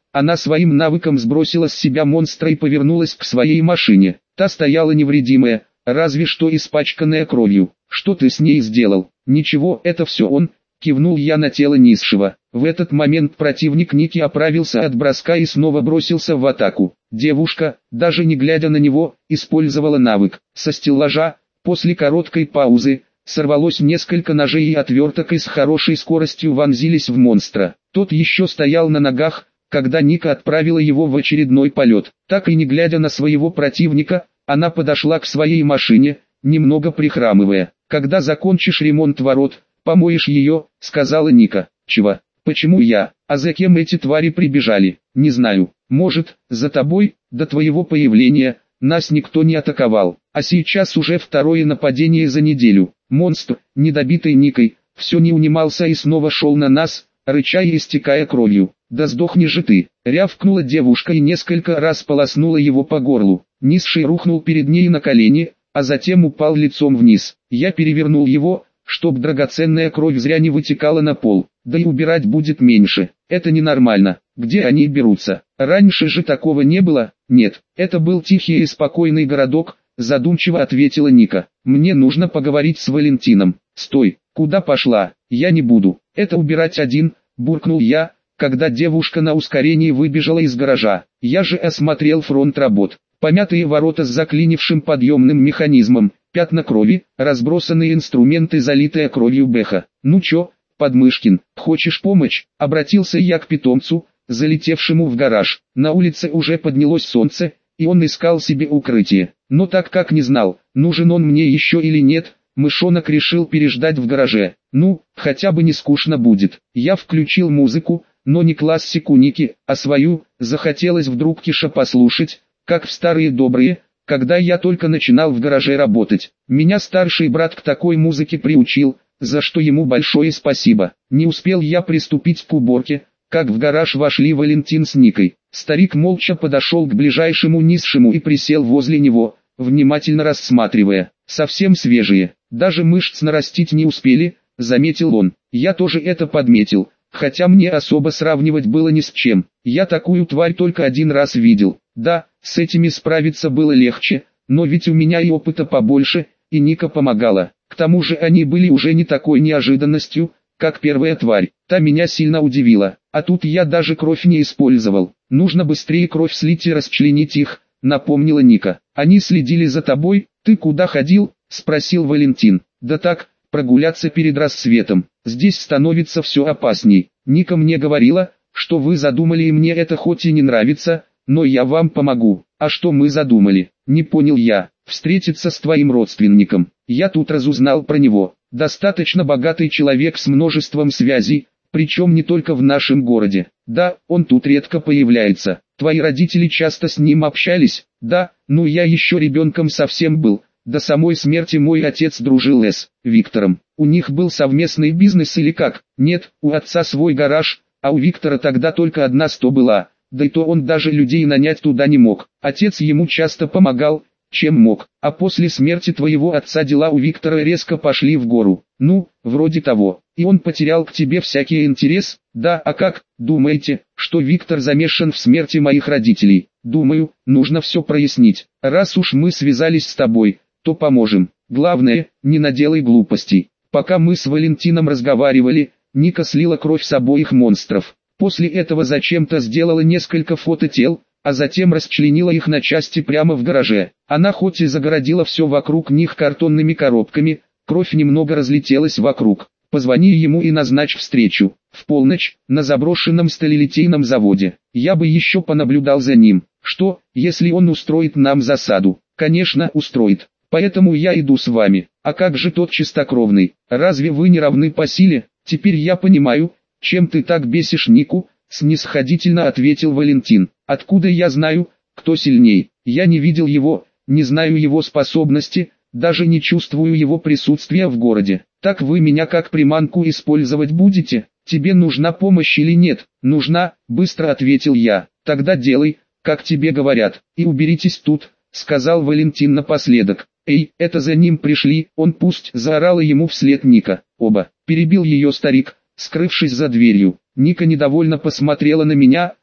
Она своим навыком сбросила с себя монстра и повернулась к своей машине. Та стояла невредимая, разве что испачканная кровью. «Что ты с ней сделал?» «Ничего, это все он», — кивнул я на тело низшего. В этот момент противник Ники оправился от броска и снова бросился в атаку. Девушка, даже не глядя на него, использовала навык. Со стеллажа, после короткой паузы, сорвалось несколько ножей и отверток и с хорошей скоростью вонзились в монстра. Тот еще стоял на ногах, когда Ника отправила его в очередной полет. Так и не глядя на своего противника, она подошла к своей машине, немного прихрамывая. «Когда закончишь ремонт ворот, помоешь ее», — сказала Ника. «Чего? Почему я? А за кем эти твари прибежали? Не знаю. Может, за тобой? До твоего появления нас никто не атаковал. А сейчас уже второе нападение за неделю. Монстр, недобитый Никой, все не унимался и снова шел на нас, рыча и истекая кровью. «Да сдохни же ты!» — рявкнула девушка и несколько раз полоснула его по горлу. Низший рухнул перед ней на колени, а затем упал лицом вниз. Я перевернул его, чтоб драгоценная кровь зря не вытекала на пол. Да и убирать будет меньше. Это ненормально. Где они берутся? Раньше же такого не было. Нет, это был тихий и спокойный городок, задумчиво ответила Ника. Мне нужно поговорить с Валентином. Стой, куда пошла? Я не буду. Это убирать один, буркнул я, когда девушка на ускорении выбежала из гаража. Я же осмотрел фронт работ. Помятые ворота с заклинившим подъемным механизмом, пятна крови, разбросанные инструменты, залитая кровью Бэха. «Ну чё, Подмышкин, хочешь помочь?» — обратился я к питомцу, залетевшему в гараж. На улице уже поднялось солнце, и он искал себе укрытие. Но так как не знал, нужен он мне еще или нет, мышонок решил переждать в гараже. Ну, хотя бы не скучно будет. Я включил музыку, но не классику Ники, а свою. Захотелось вдруг тише послушать, как в старые добрые, когда я только начинал в гараже работать. Меня старший брат к такой музыке приучил, за что ему большое спасибо. Не успел я приступить к уборке, как в гараж вошли Валентин с Никой. Старик молча подошел к ближайшему низшему и присел возле него, внимательно рассматривая. «Совсем свежие, даже мышц нарастить не успели», — заметил он. Я тоже это подметил, хотя мне особо сравнивать было ни с чем. Я такую тварь только один раз видел. Да, с этими справиться было легче, но ведь у меня и опыта побольше, и Ника помогала. К тому же они были уже не такой неожиданностью, как первая тварь. Та меня сильно удивила, а тут я даже кровь не использовал. Нужно быстрее кровь слить и расчленить их, напомнила Ника. Они следили за тобой, ты куда ходил? Спросил Валентин. Да так, прогуляться перед рассветом. Здесь становится все опасней. Ника мне говорила, что вы задумали, и мне это хоть и не нравится, но я вам помогу. А что мы задумали? Не понял я. Встретиться с твоим родственником. Я тут разузнал про него. Достаточно богатый человек с множеством связей, причем не только в нашем городе. Да, он тут редко появляется. Твои родители часто с ним общались? Да, ну я еще ребенком совсем был. До самой смерти мой отец дружил с Виктором. У них был совместный бизнес или как? Нет, у отца свой гараж, а у Виктора тогда только одна сто была. Да и то он даже людей нанять туда не мог. Отец ему часто помогал, чем мог. А после смерти твоего отца дела у Виктора резко пошли в гору. Ну, вроде того. И он потерял к тебе всякий интерес? Да, а как, думаете, что Виктор замешан в смерти моих родителей? Думаю, нужно все прояснить. Раз уж мы связались с тобой, то поможем. Главное, не наделай глупостей. Пока мы с Валентином разговаривали, Ника слила кровь с обоих монстров. После этого зачем-то сделала несколько фото тел, а затем расчленила их на части прямо в гараже. Она хоть и загородила все вокруг них картонными коробками, кровь немного разлетелась вокруг. Позвони ему и назначь встречу. В полночь, на заброшенном сталелитейном заводе. Я бы еще понаблюдал за ним. Что, если он устроит нам засаду? Конечно, устроит. Поэтому я иду с вами. А как же тот чистокровный? Разве вы не равны по силе? Теперь я понимаю, чем ты так бесишь Нику, снисходительно ответил Валентин. Откуда я знаю, кто сильней? Я не видел его, не знаю его способности, даже не чувствую его присутствия в городе. Так вы меня как приманку использовать будете? Тебе нужна помощь или нет? Нужна, быстро ответил я. Тогда делай, как тебе говорят, и уберитесь тут, сказал Валентин напоследок. Эй, это за ним пришли, он пусть, заорала ему вслед Ника. Оба, перебил ее старик, скрывшись за дверью. Ника недовольно посмотрела на меня,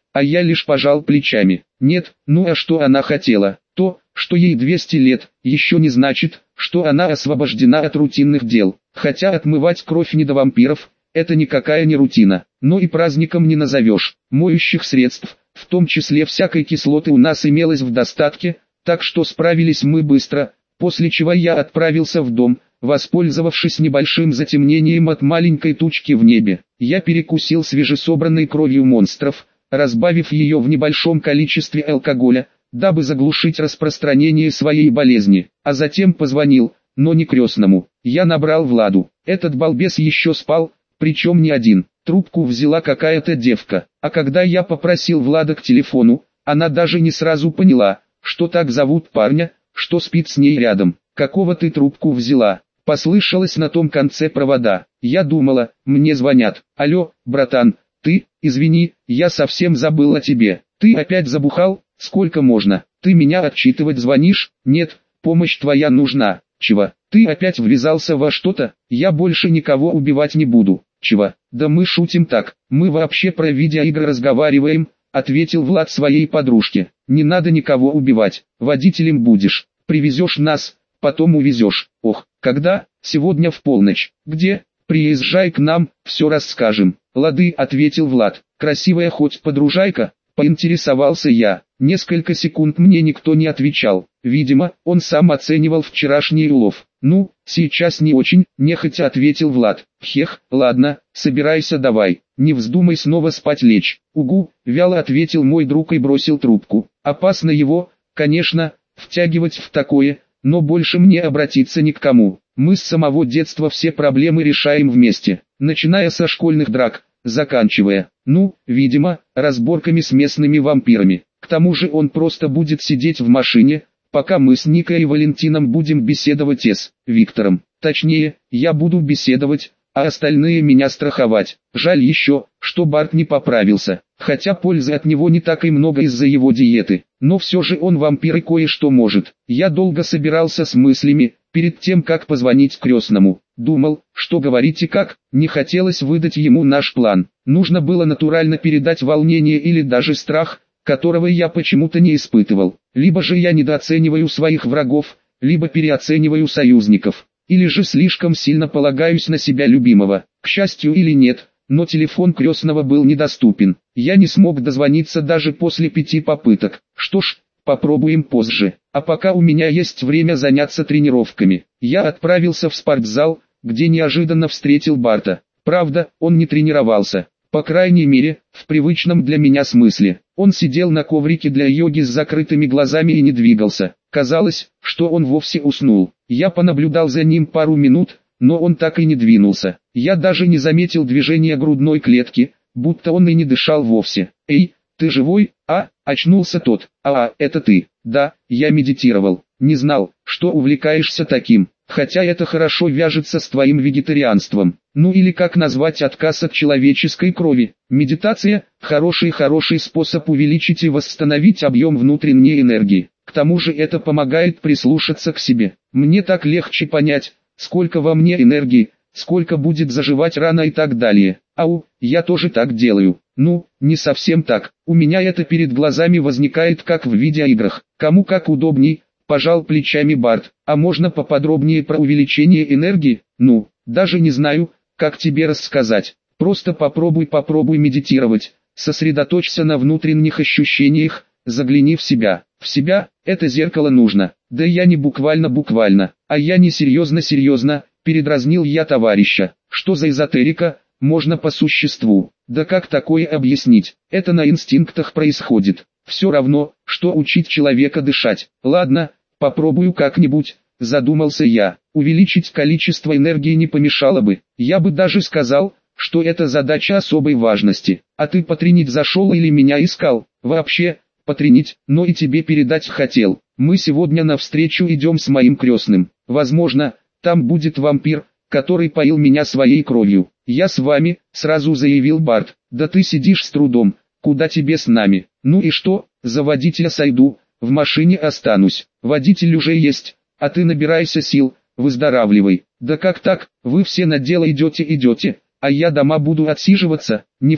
а я лишь пожал плечами. Нет, ну а что она хотела? То, что ей двести лет, еще не значит, что она освобождена от рутинных дел. Хотя отмывать кровь недовампиров – это никакая не рутина, но и праздником не назовешь. Моющих средств, в том числе всякой кислоты, у нас имелось в достатке, так что справились мы быстро, после чего я отправился в дом, воспользовавшись небольшим затемнением от маленькой тучки в небе. Я перекусил свежесобранной кровью монстров, разбавив ее в небольшом количестве алкоголя, дабы заглушить распространение своей болезни, а затем позвонил, но не крестному. Я набрал Владу. Этот балбес еще спал, причем не один. Трубку взяла какая-то девка, а когда я попросил Влада к телефону, она даже не сразу поняла, что так зовут парня, что спит с ней рядом. «Какого ты трубку взяла?» Послышалось на том конце провода. Я думала, мне звонят. «Алло, братан, ты, извини, я совсем забыл о тебе. Ты опять забухал? Сколько можно? Ты меня отчитывать звонишь? Нет, помощь твоя нужна. Чего? Ты опять ввязался во что-то? Я больше никого убивать не буду. Чего? Да мы шутим так, мы вообще про видеоигры разговариваем», ответил Влад своей подружке. «Не надо никого убивать, водителем будешь, привезешь нас, потом увезешь». «Ох, когда?» «Сегодня в полночь». «Где?» «Приезжай к нам, все расскажем». «Лады», ответил Влад. «Красивая хоть подружайка?» Поинтересовался я. Несколько секунд мне никто не отвечал. Видимо, он сам оценивал вчерашний улов. «Ну, сейчас не очень», нехотя ответил Влад. «Хех, ладно, собирайся давай, не вздумай снова спать лечь». «Угу», вяло ответил мой друг и бросил трубку. Опасно его, конечно, втягивать в такое, но больше мне обратиться ни к кому. Мы с самого детства все проблемы решаем вместе, начиная со школьных драк, заканчивая, ну, видимо, разборками с местными вампирами. К тому же он просто будет сидеть в машине, пока мы с Никой и Валентином будем беседовать с Виктором. Точнее, я буду беседовать, а остальные меня страховать. Жаль еще, что Барт не поправился, хотя пользы от него не так и много из-за его диеты. Но все же он вампир и кое-что может. Я долго собирался с мыслями, перед тем как позвонить крестному. Думал, что говорить и как, не хотелось выдать ему наш план. Нужно было натурально передать волнение или даже страх, которого я почему-то не испытывал. Либо же я недооцениваю своих врагов, либо переоцениваю союзников. Или же слишком сильно полагаюсь на себя любимого. К счастью или нет, но телефон крестного был недоступен. Я не смог дозвониться даже после пяти попыток. Что ж, попробуем позже. А пока у меня есть время заняться тренировками. Я отправился в спортзал, где неожиданно встретил Барта. Правда, он не тренировался. По крайней мере, в привычном для меня смысле. Он сидел на коврике для йоги с закрытыми глазами и не двигался. Казалось, что он вовсе уснул. Я понаблюдал за ним пару минут, но он так и не двинулся. Я даже не заметил движения грудной клетки, будто он и не дышал вовсе. «Эй, ты живой?» «А?» — очнулся тот. «А, это ты?» «Да, я медитировал. Не знал, что увлекаешься таким. Хотя это хорошо вяжется с твоим вегетарианством. Ну или как назвать отказ от человеческой крови? Медитация – хороший-хороший способ увеличить и восстановить объем внутренней энергии. К тому же это помогает прислушаться к себе. Мне так легче понять, сколько во мне энергии, сколько будет заживать рана и так далее. Ау, я тоже так делаю. Ну, не совсем так. У меня это перед глазами возникает как в видеоиграх. Кому как удобней. Пожал плечами Барт. А можно поподробнее про увеличение энергии? Ну, даже не знаю, как тебе рассказать. Просто попробуй попробуй медитировать. Сосредоточься на внутренних ощущениях, загляни в себя. В себя, это зеркало нужно. Да я не буквально-буквально, а я не серьезно-серьезно, передразнил я товарища. Что за эзотерика, можно по существу. Да как такое объяснить? Это на инстинктах происходит. Все равно, что учить человека дышать. Ладно, попробую как-нибудь, задумался я. Увеличить количество энергии не помешало бы. Я бы даже сказал, что это задача особой важности. А ты потренить зашел или меня искал? Вообще, потренить, но и тебе передать хотел. Мы сегодня навстречу идем с моим крестным. Возможно, там будет вампир, который поил меня своей кровью. Я с вами, сразу заявил Барт. Да ты сидишь с трудом. Куда тебе с нами? Ну и что, за водителя сойду, в машине останусь. Водитель уже есть, а ты набирайся сил, выздоравливай. Да как так, вы все на дело идете идете, а я дома буду отсиживаться? Не все,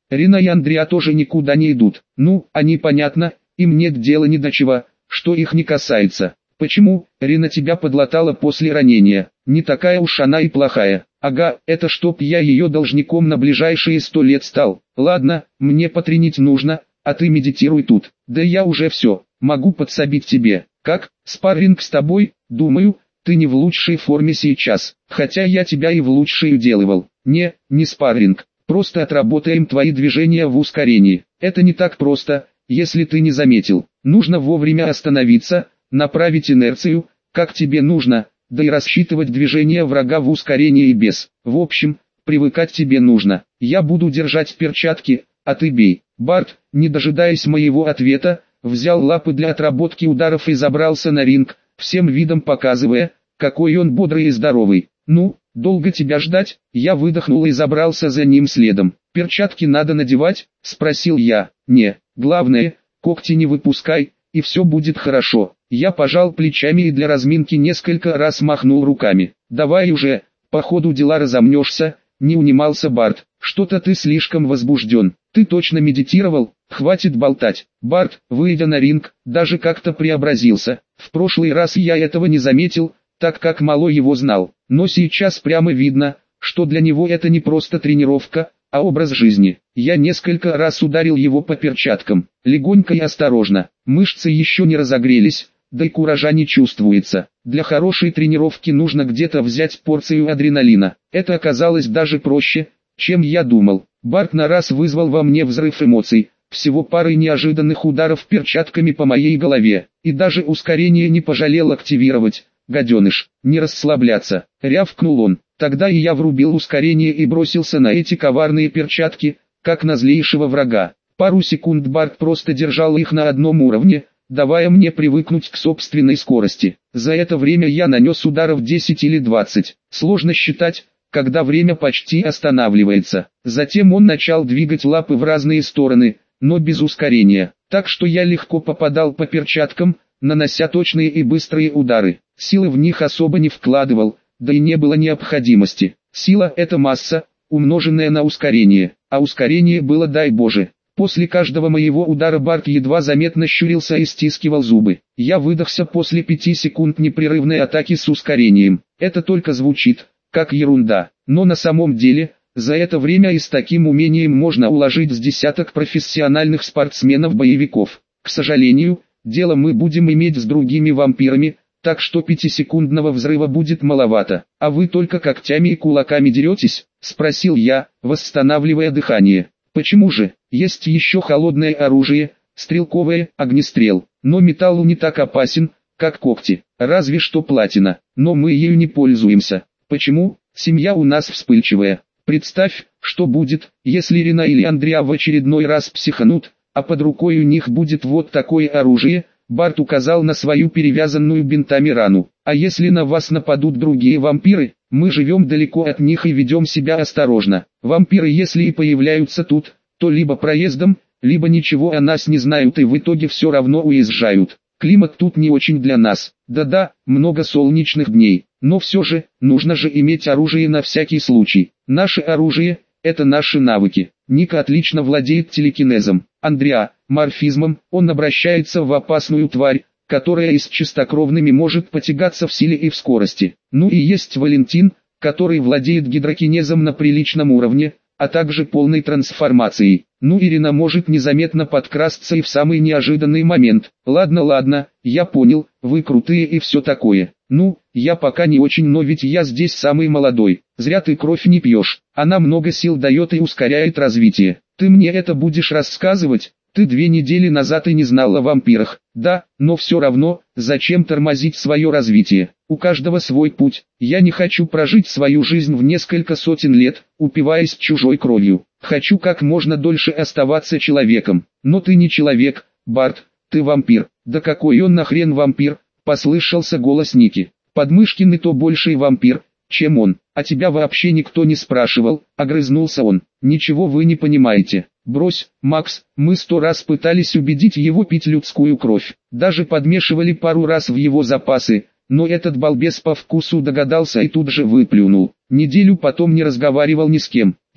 Рина и Андреа тоже никуда не идут. Ну, они понятно, им нет дела ни до чего, что их не касается. Почему? Рина тебя подлатала после ранения. Не такая уж она и плохая. Ага, это чтоб я ее должником на ближайшие сто лет стал. Ладно, мне потренить нужно, а ты медитируй тут. Да я уже все, могу подсобить тебе. Как? Спарринг с тобой? Думаю, ты не в лучшей форме сейчас. Хотя я тебя и в лучшей уделывал. Не, не спарринг. Просто отработаем твои движения в ускорении. Это не так просто, если ты не заметил. Нужно вовремя остановиться, направить инерцию, как тебе нужно, да и рассчитывать движение врага в ускорении и без. В общем, привыкать тебе нужно. Я буду держать перчатки, а ты бей. Барт, не дожидаясь моего ответа, взял лапы для отработки ударов и забрался на ринг, всем видом показывая, какой он бодрый и здоровый. Ну, долго тебя ждать? Я выдохнул и забрался за ним следом. Перчатки надо надевать? Спросил я. Не, главное, когти не выпускай, и все будет хорошо. Я пожал плечами и для разминки несколько раз махнул руками. Давай уже, по ходу дела разомнешься, не унимался Барт. Что-то ты слишком возбужден. Ты точно медитировал? Хватит болтать. Барт, выйдя на ринг, даже как-то преобразился. В прошлый раз я этого не заметил, так как мало его знал. Но сейчас прямо видно, что для него это не просто тренировка, а образ жизни. Я несколько раз ударил его по перчаткам, легонько и осторожно. Мышцы еще не разогрелись, да и куража не чувствуется. Для хорошей тренировки нужно где-то взять порцию адреналина. Это оказалось даже проще, чем я думал. Барт на раз вызвал во мне взрыв эмоций, всего парой неожиданных ударов перчатками по моей голове, и даже ускорение не пожалел активировать. Гаденыш, не расслабляться, рявкнул он. Тогда и я врубил ускорение и бросился на эти коварные перчатки, как на злейшего врага. Пару секунд Барт просто держал их на одном уровне, давая мне привыкнуть к собственной скорости. За это время я нанес ударов десять или двадцать. Сложно считать, когда время почти останавливается. Затем он начал двигать лапы в разные стороны, но без ускорения, так что я легко попадал по перчаткам, нанося точные и быстрые удары. Силы в них особо не вкладывал, да и не было необходимости. Сила – это масса, умноженная на ускорение, а ускорение было, дай Боже. После каждого моего удара Барт едва заметно щурился и стискивал зубы. Я выдохся после пяти секунд непрерывной атаки с ускорением. Это только звучит, как ерунда, но на самом деле, за это время и с таким умением можно уложить с десяток профессиональных спортсменов-боевиков. К сожалению, дело мы будем иметь с другими вампирами, так что пятисекундного взрыва будет маловато. А вы только когтями и кулаками деретесь? Спросил я, восстанавливая дыхание. Почему же? Есть еще холодное оружие, стрелковое, огнестрел. Но металл не так опасен, как когти. Разве что платина. Но мы ею не пользуемся. Почему? Семья у нас вспыльчивая. Представь, что будет, если Рина или Андреа в очередной раз психанут, а под рукой у них будет вот такое оружие. Барт указал на свою перевязанную бинтами рану. А если на вас нападут другие вампиры, мы живем далеко от них и ведем себя осторожно. Вампиры, если и появляются тут, то либо проездом, либо ничего о нас не знают и в итоге все равно уезжают. Климат тут не очень для нас. Да-да, много солнечных дней. Но все же, нужно же иметь оружие на всякий случай. Наше оружие – это наши навыки. Ника отлично владеет телекинезом. Андреа – морфизмом, он обращается в опасную тварь, которая и с чистокровными может потягаться в силе и в скорости. Ну и есть Валентин, который владеет гидрокинезом на приличном уровне, а также полной трансформацией. Ну Ирина может незаметно подкрасться и в самый неожиданный момент. Ладно, ладно, я понял, вы крутые и все такое. Ну, я пока не очень, но ведь я здесь самый молодой. Зря ты кровь не пьешь, она много сил дает и ускоряет развитие. Ты мне это будешь рассказывать? Ты две недели назад и не знал о вампирах. Да, но все равно, зачем тормозить свое развитие? У каждого свой путь. Я не хочу прожить свою жизнь в несколько сотен лет, упиваясь чужой кровью. Хочу как можно дольше оставаться человеком. Но ты не человек, Барт, ты вампир. Да какой он нахрен вампир? Послышался голос Ники. Подмышкин и то больший вампир, чем он. А тебя вообще никто не спрашивал, огрызнулся он. Ничего вы не понимаете. Брось, Макс, мы сто раз пытались убедить его пить людскую кровь. Даже подмешивали пару раз в его запасы, но этот балбес по вкусу догадался и тут же выплюнул. Неделю потом не разговаривал ни с кем.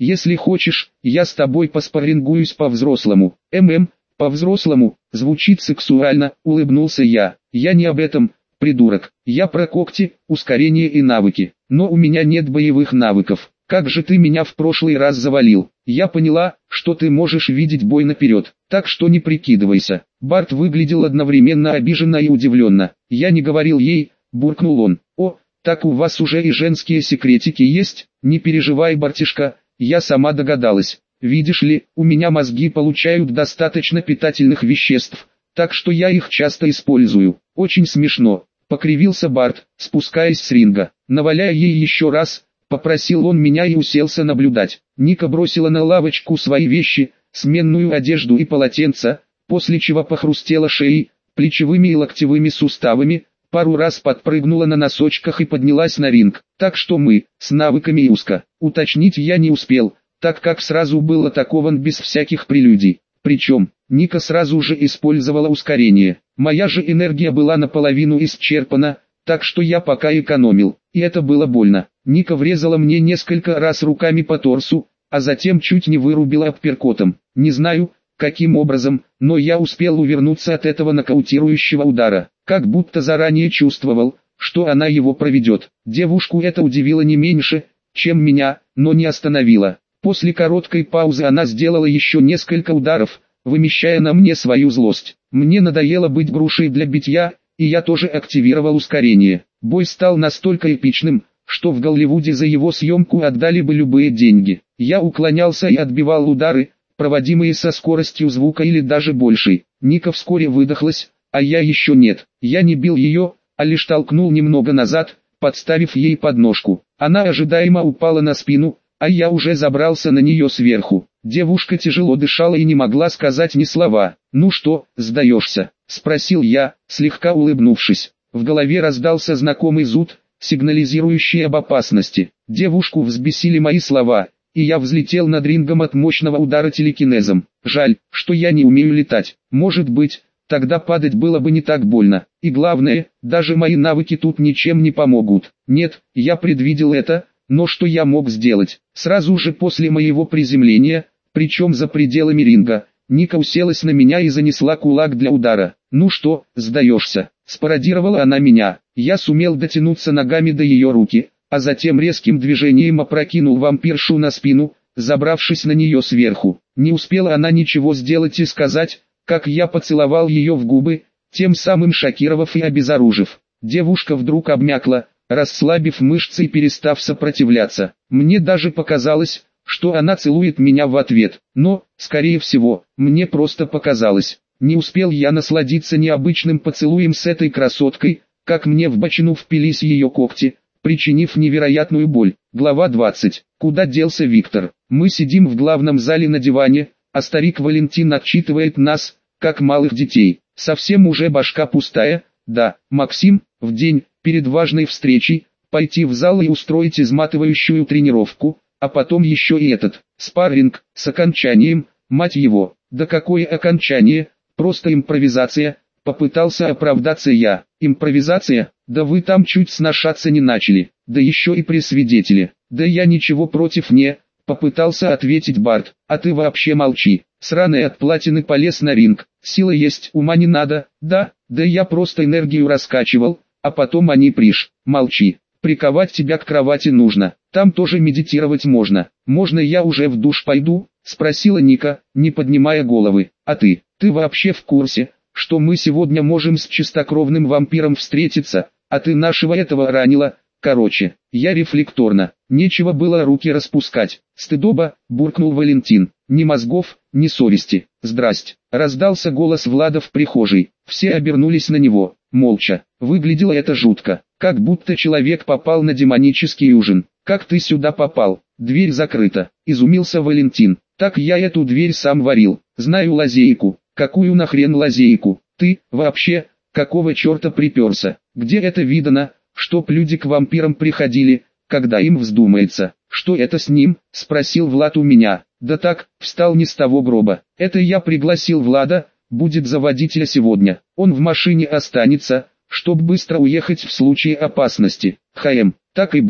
Если хочешь, я с тобой поспаррингуюсь по-взрослому. Мм, по-взрослому, звучит сексуально, улыбнулся я. Я не об этом, придурок. Я про когти, ускорение и навыки. Но у меня нет боевых навыков. Как же ты меня в прошлый раз завалил? Я поняла, что ты можешь видеть бой наперед, так что не прикидывайся. Барт выглядел одновременно обиженно и удивленно. Я не говорил ей, буркнул он. О, так у вас уже и женские секретики есть? Не переживай, Бартишка, я сама догадалась. Видишь ли, у меня мозги получают достаточно питательных веществ, так что я их часто использую. Очень смешно. Покривился Барт, спускаясь с ринга. Наваляя ей еще раз, попросил он меня и уселся наблюдать. Ника бросила на лавочку свои вещи, сменную одежду и полотенце, после чего похрустела шеей, плечевыми и локтевыми суставами, пару раз подпрыгнула на носочках и поднялась на ринг. Так что мы, с навыками узко, уточнить я не успел, так как сразу был атакован без всяких прелюдий. Причем, Ника сразу же использовала ускорение. Моя же энергия была наполовину исчерпана, так что я пока экономил, и это было больно. Ника врезала мне несколько раз руками по торсу, а затем чуть не вырубила апперкотом. Не знаю, каким образом, но я успел увернуться от этого нокаутирующего удара, как будто заранее чувствовал, что она его проведет. Девушку это удивило не меньше, чем меня, но не остановило. После короткой паузы она сделала еще несколько ударов, вымещая на мне свою злость. Мне надоело быть грушей для битья, и я тоже активировал ускорение. Бой стал настолько эпичным, что в Голливуде за его съемку отдали бы любые деньги. Я уклонялся и отбивал удары, проводимые со скоростью звука или даже большей. Ника вскоре выдохлась, а я еще нет. Я не бил ее, а лишь толкнул немного назад, подставив ей подножку. Она ожидаемо упала на спину, а я уже забрался на нее сверху. Девушка тяжело дышала и не могла сказать ни слова. «Ну что, сдаешься?» – спросил я, слегка улыбнувшись. В голове раздался знакомый зуд, сигнализирующий об опасности. Девушку взбесили мои слова, и я взлетел над рингом от мощного удара телекинезом. Жаль, что я не умею летать. Может быть, тогда падать было бы не так больно. И главное, даже мои навыки тут ничем не помогут. Нет, я предвидел это, но что я мог сделать? Сразу же после моего приземления, причем за пределами ринга, Ника уселась на меня и занесла кулак для удара. «Ну что, сдаешься?» – спародировала она меня. Я сумел дотянуться ногами до ее руки, а затем резким движением опрокинул вампиршу на спину, забравшись на нее сверху. Не успела она ничего сделать и сказать, как я поцеловал ее в губы, тем самым шокировав и обезоружив. Девушка вдруг обмякла, расслабив мышцы и перестав сопротивляться. Мне даже показалось, что она целует меня в ответ, но, скорее всего, мне просто показалось. Не успел я насладиться необычным поцелуем с этой красоткой, как мне в бочину впились ее когти, причинив невероятную боль. Глава двадцать. Куда делся Виктор? Мы сидим в главном зале на диване, а старик Валентин отчитывает нас, как малых детей. Совсем уже башка пустая. Да, Максим, в день, перед важной встречей, пойти в зал и устроить изматывающую тренировку, а потом еще и этот, спарринг, с окончанием, мать его. Да какое окончание, просто импровизация, попытался оправдаться я. Импровизация? Да вы там чуть сношаться не начали, да еще и при свидетеле. Да я ничего против не, попытался ответить Барт, а ты вообще молчи. Сраный от платины полез на ринг, сила есть, ума не надо, да, да я просто энергию раскачивал, а потом они приш, молчи. Приковать тебя к кровати нужно, там тоже медитировать можно. Можно я уже в душ пойду? Спросила Ника, не поднимая головы. А ты, ты вообще в курсе, что мы сегодня можем с чистокровным вампиром встретиться, а ты нашего этого ранила? Короче, я рефлекторно, нечего было руки распускать. Стыдоба, буркнул Валентин. Ни мозгов, ни совести. Здрасте. Раздался голос Влада в прихожей. Все обернулись на него, молча. Выглядело это жутко, как будто человек попал на демонический ужин. Как ты сюда попал? Дверь закрыта. Изумился Валентин. Так я эту дверь сам варил. Знаю лазейку. Какую нахрен лазейку? Ты, вообще, какого черта приперся? Где это видано, чтоб люди к вампирам приходили, когда им вздумается? Что это с ним? Спросил Влад у меня. Да так, встал не с того гроба. Это я пригласил Влада, будет за водителя сегодня. Он в машине останется, чтоб быстро уехать в случае опасности. Хм, так и быть,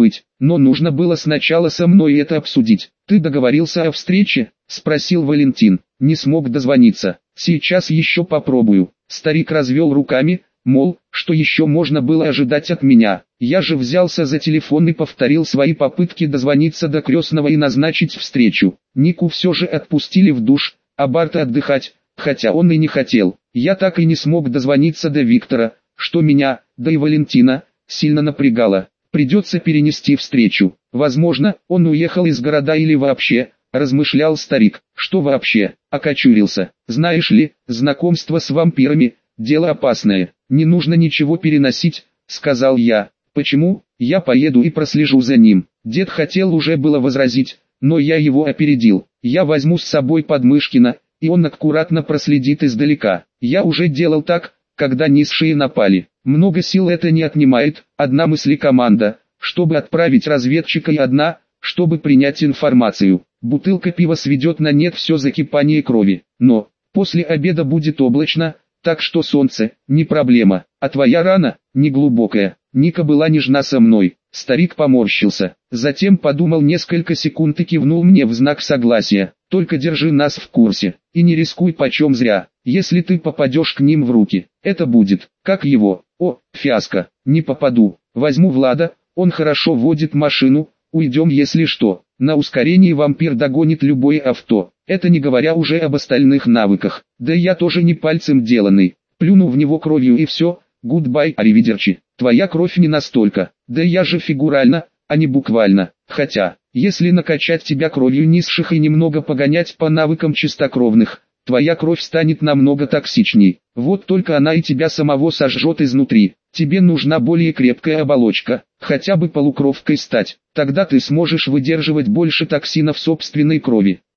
но нужно было сначала со мной это обсудить. Ты договорился о встрече? Спросил Валентин. Не смог дозвониться. Сейчас еще попробую. Старик развел руками, мол, что еще можно было ожидать от меня. Я же взялся за телефон и повторил свои попытки дозвониться до крестного и назначить встречу. Нику все же отпустили в душ, а Барта отдыхать, хотя он и не хотел. Я так и не смог дозвониться до Виктора, что меня, да и Валентина, сильно напрягало. Придется перенести встречу. Возможно, он уехал из города или вообще, размышлял старик. Что вообще? Окочурился. Знаешь ли, знакомство с вампирами – дело опасное. Не нужно ничего переносить, сказал я. Почему? Я поеду и прослежу за ним. Дед хотел уже было возразить, но я его опередил. Я возьму с собой Подмышкина, и он аккуратно проследит издалека. Я уже делал так, когда низшие напали. Много сил это не отнимает, одна мысль и команда, чтобы отправить разведчика, и одна, чтобы принять информацию. Бутылка пива сведет на нет все закипание крови. Но, после обеда будет облачно, так что солнце, не проблема. А твоя рана, не глубокая. Ника была нежна со мной. Старик поморщился. Затем подумал несколько секунд и кивнул мне в знак согласия. Только держи нас в курсе. И не рискуй почем зря. Если ты попадешь к ним в руки, это будет, как его. О, фиаско. Не попаду. Возьму Влада, он хорошо водит машину. Уйдем если что. На ускорении вампир догонит любое авто. Это не говоря уже об остальных навыках. Да и я тоже не пальцем деланный. Плюну в него кровью и все. Гудбай, аривидерчи. Твоя кровь не настолько. Да я же фигурально, а не буквально. Хотя, если накачать тебя кровью низших и немного погонять по навыкам чистокровных, твоя кровь станет намного токсичней. Вот только она и тебя самого сожжет изнутри. Тебе нужна более крепкая оболочка, хотя бы полукровкой стать. Тогда ты сможешь выдерживать больше токсинов собственной крови.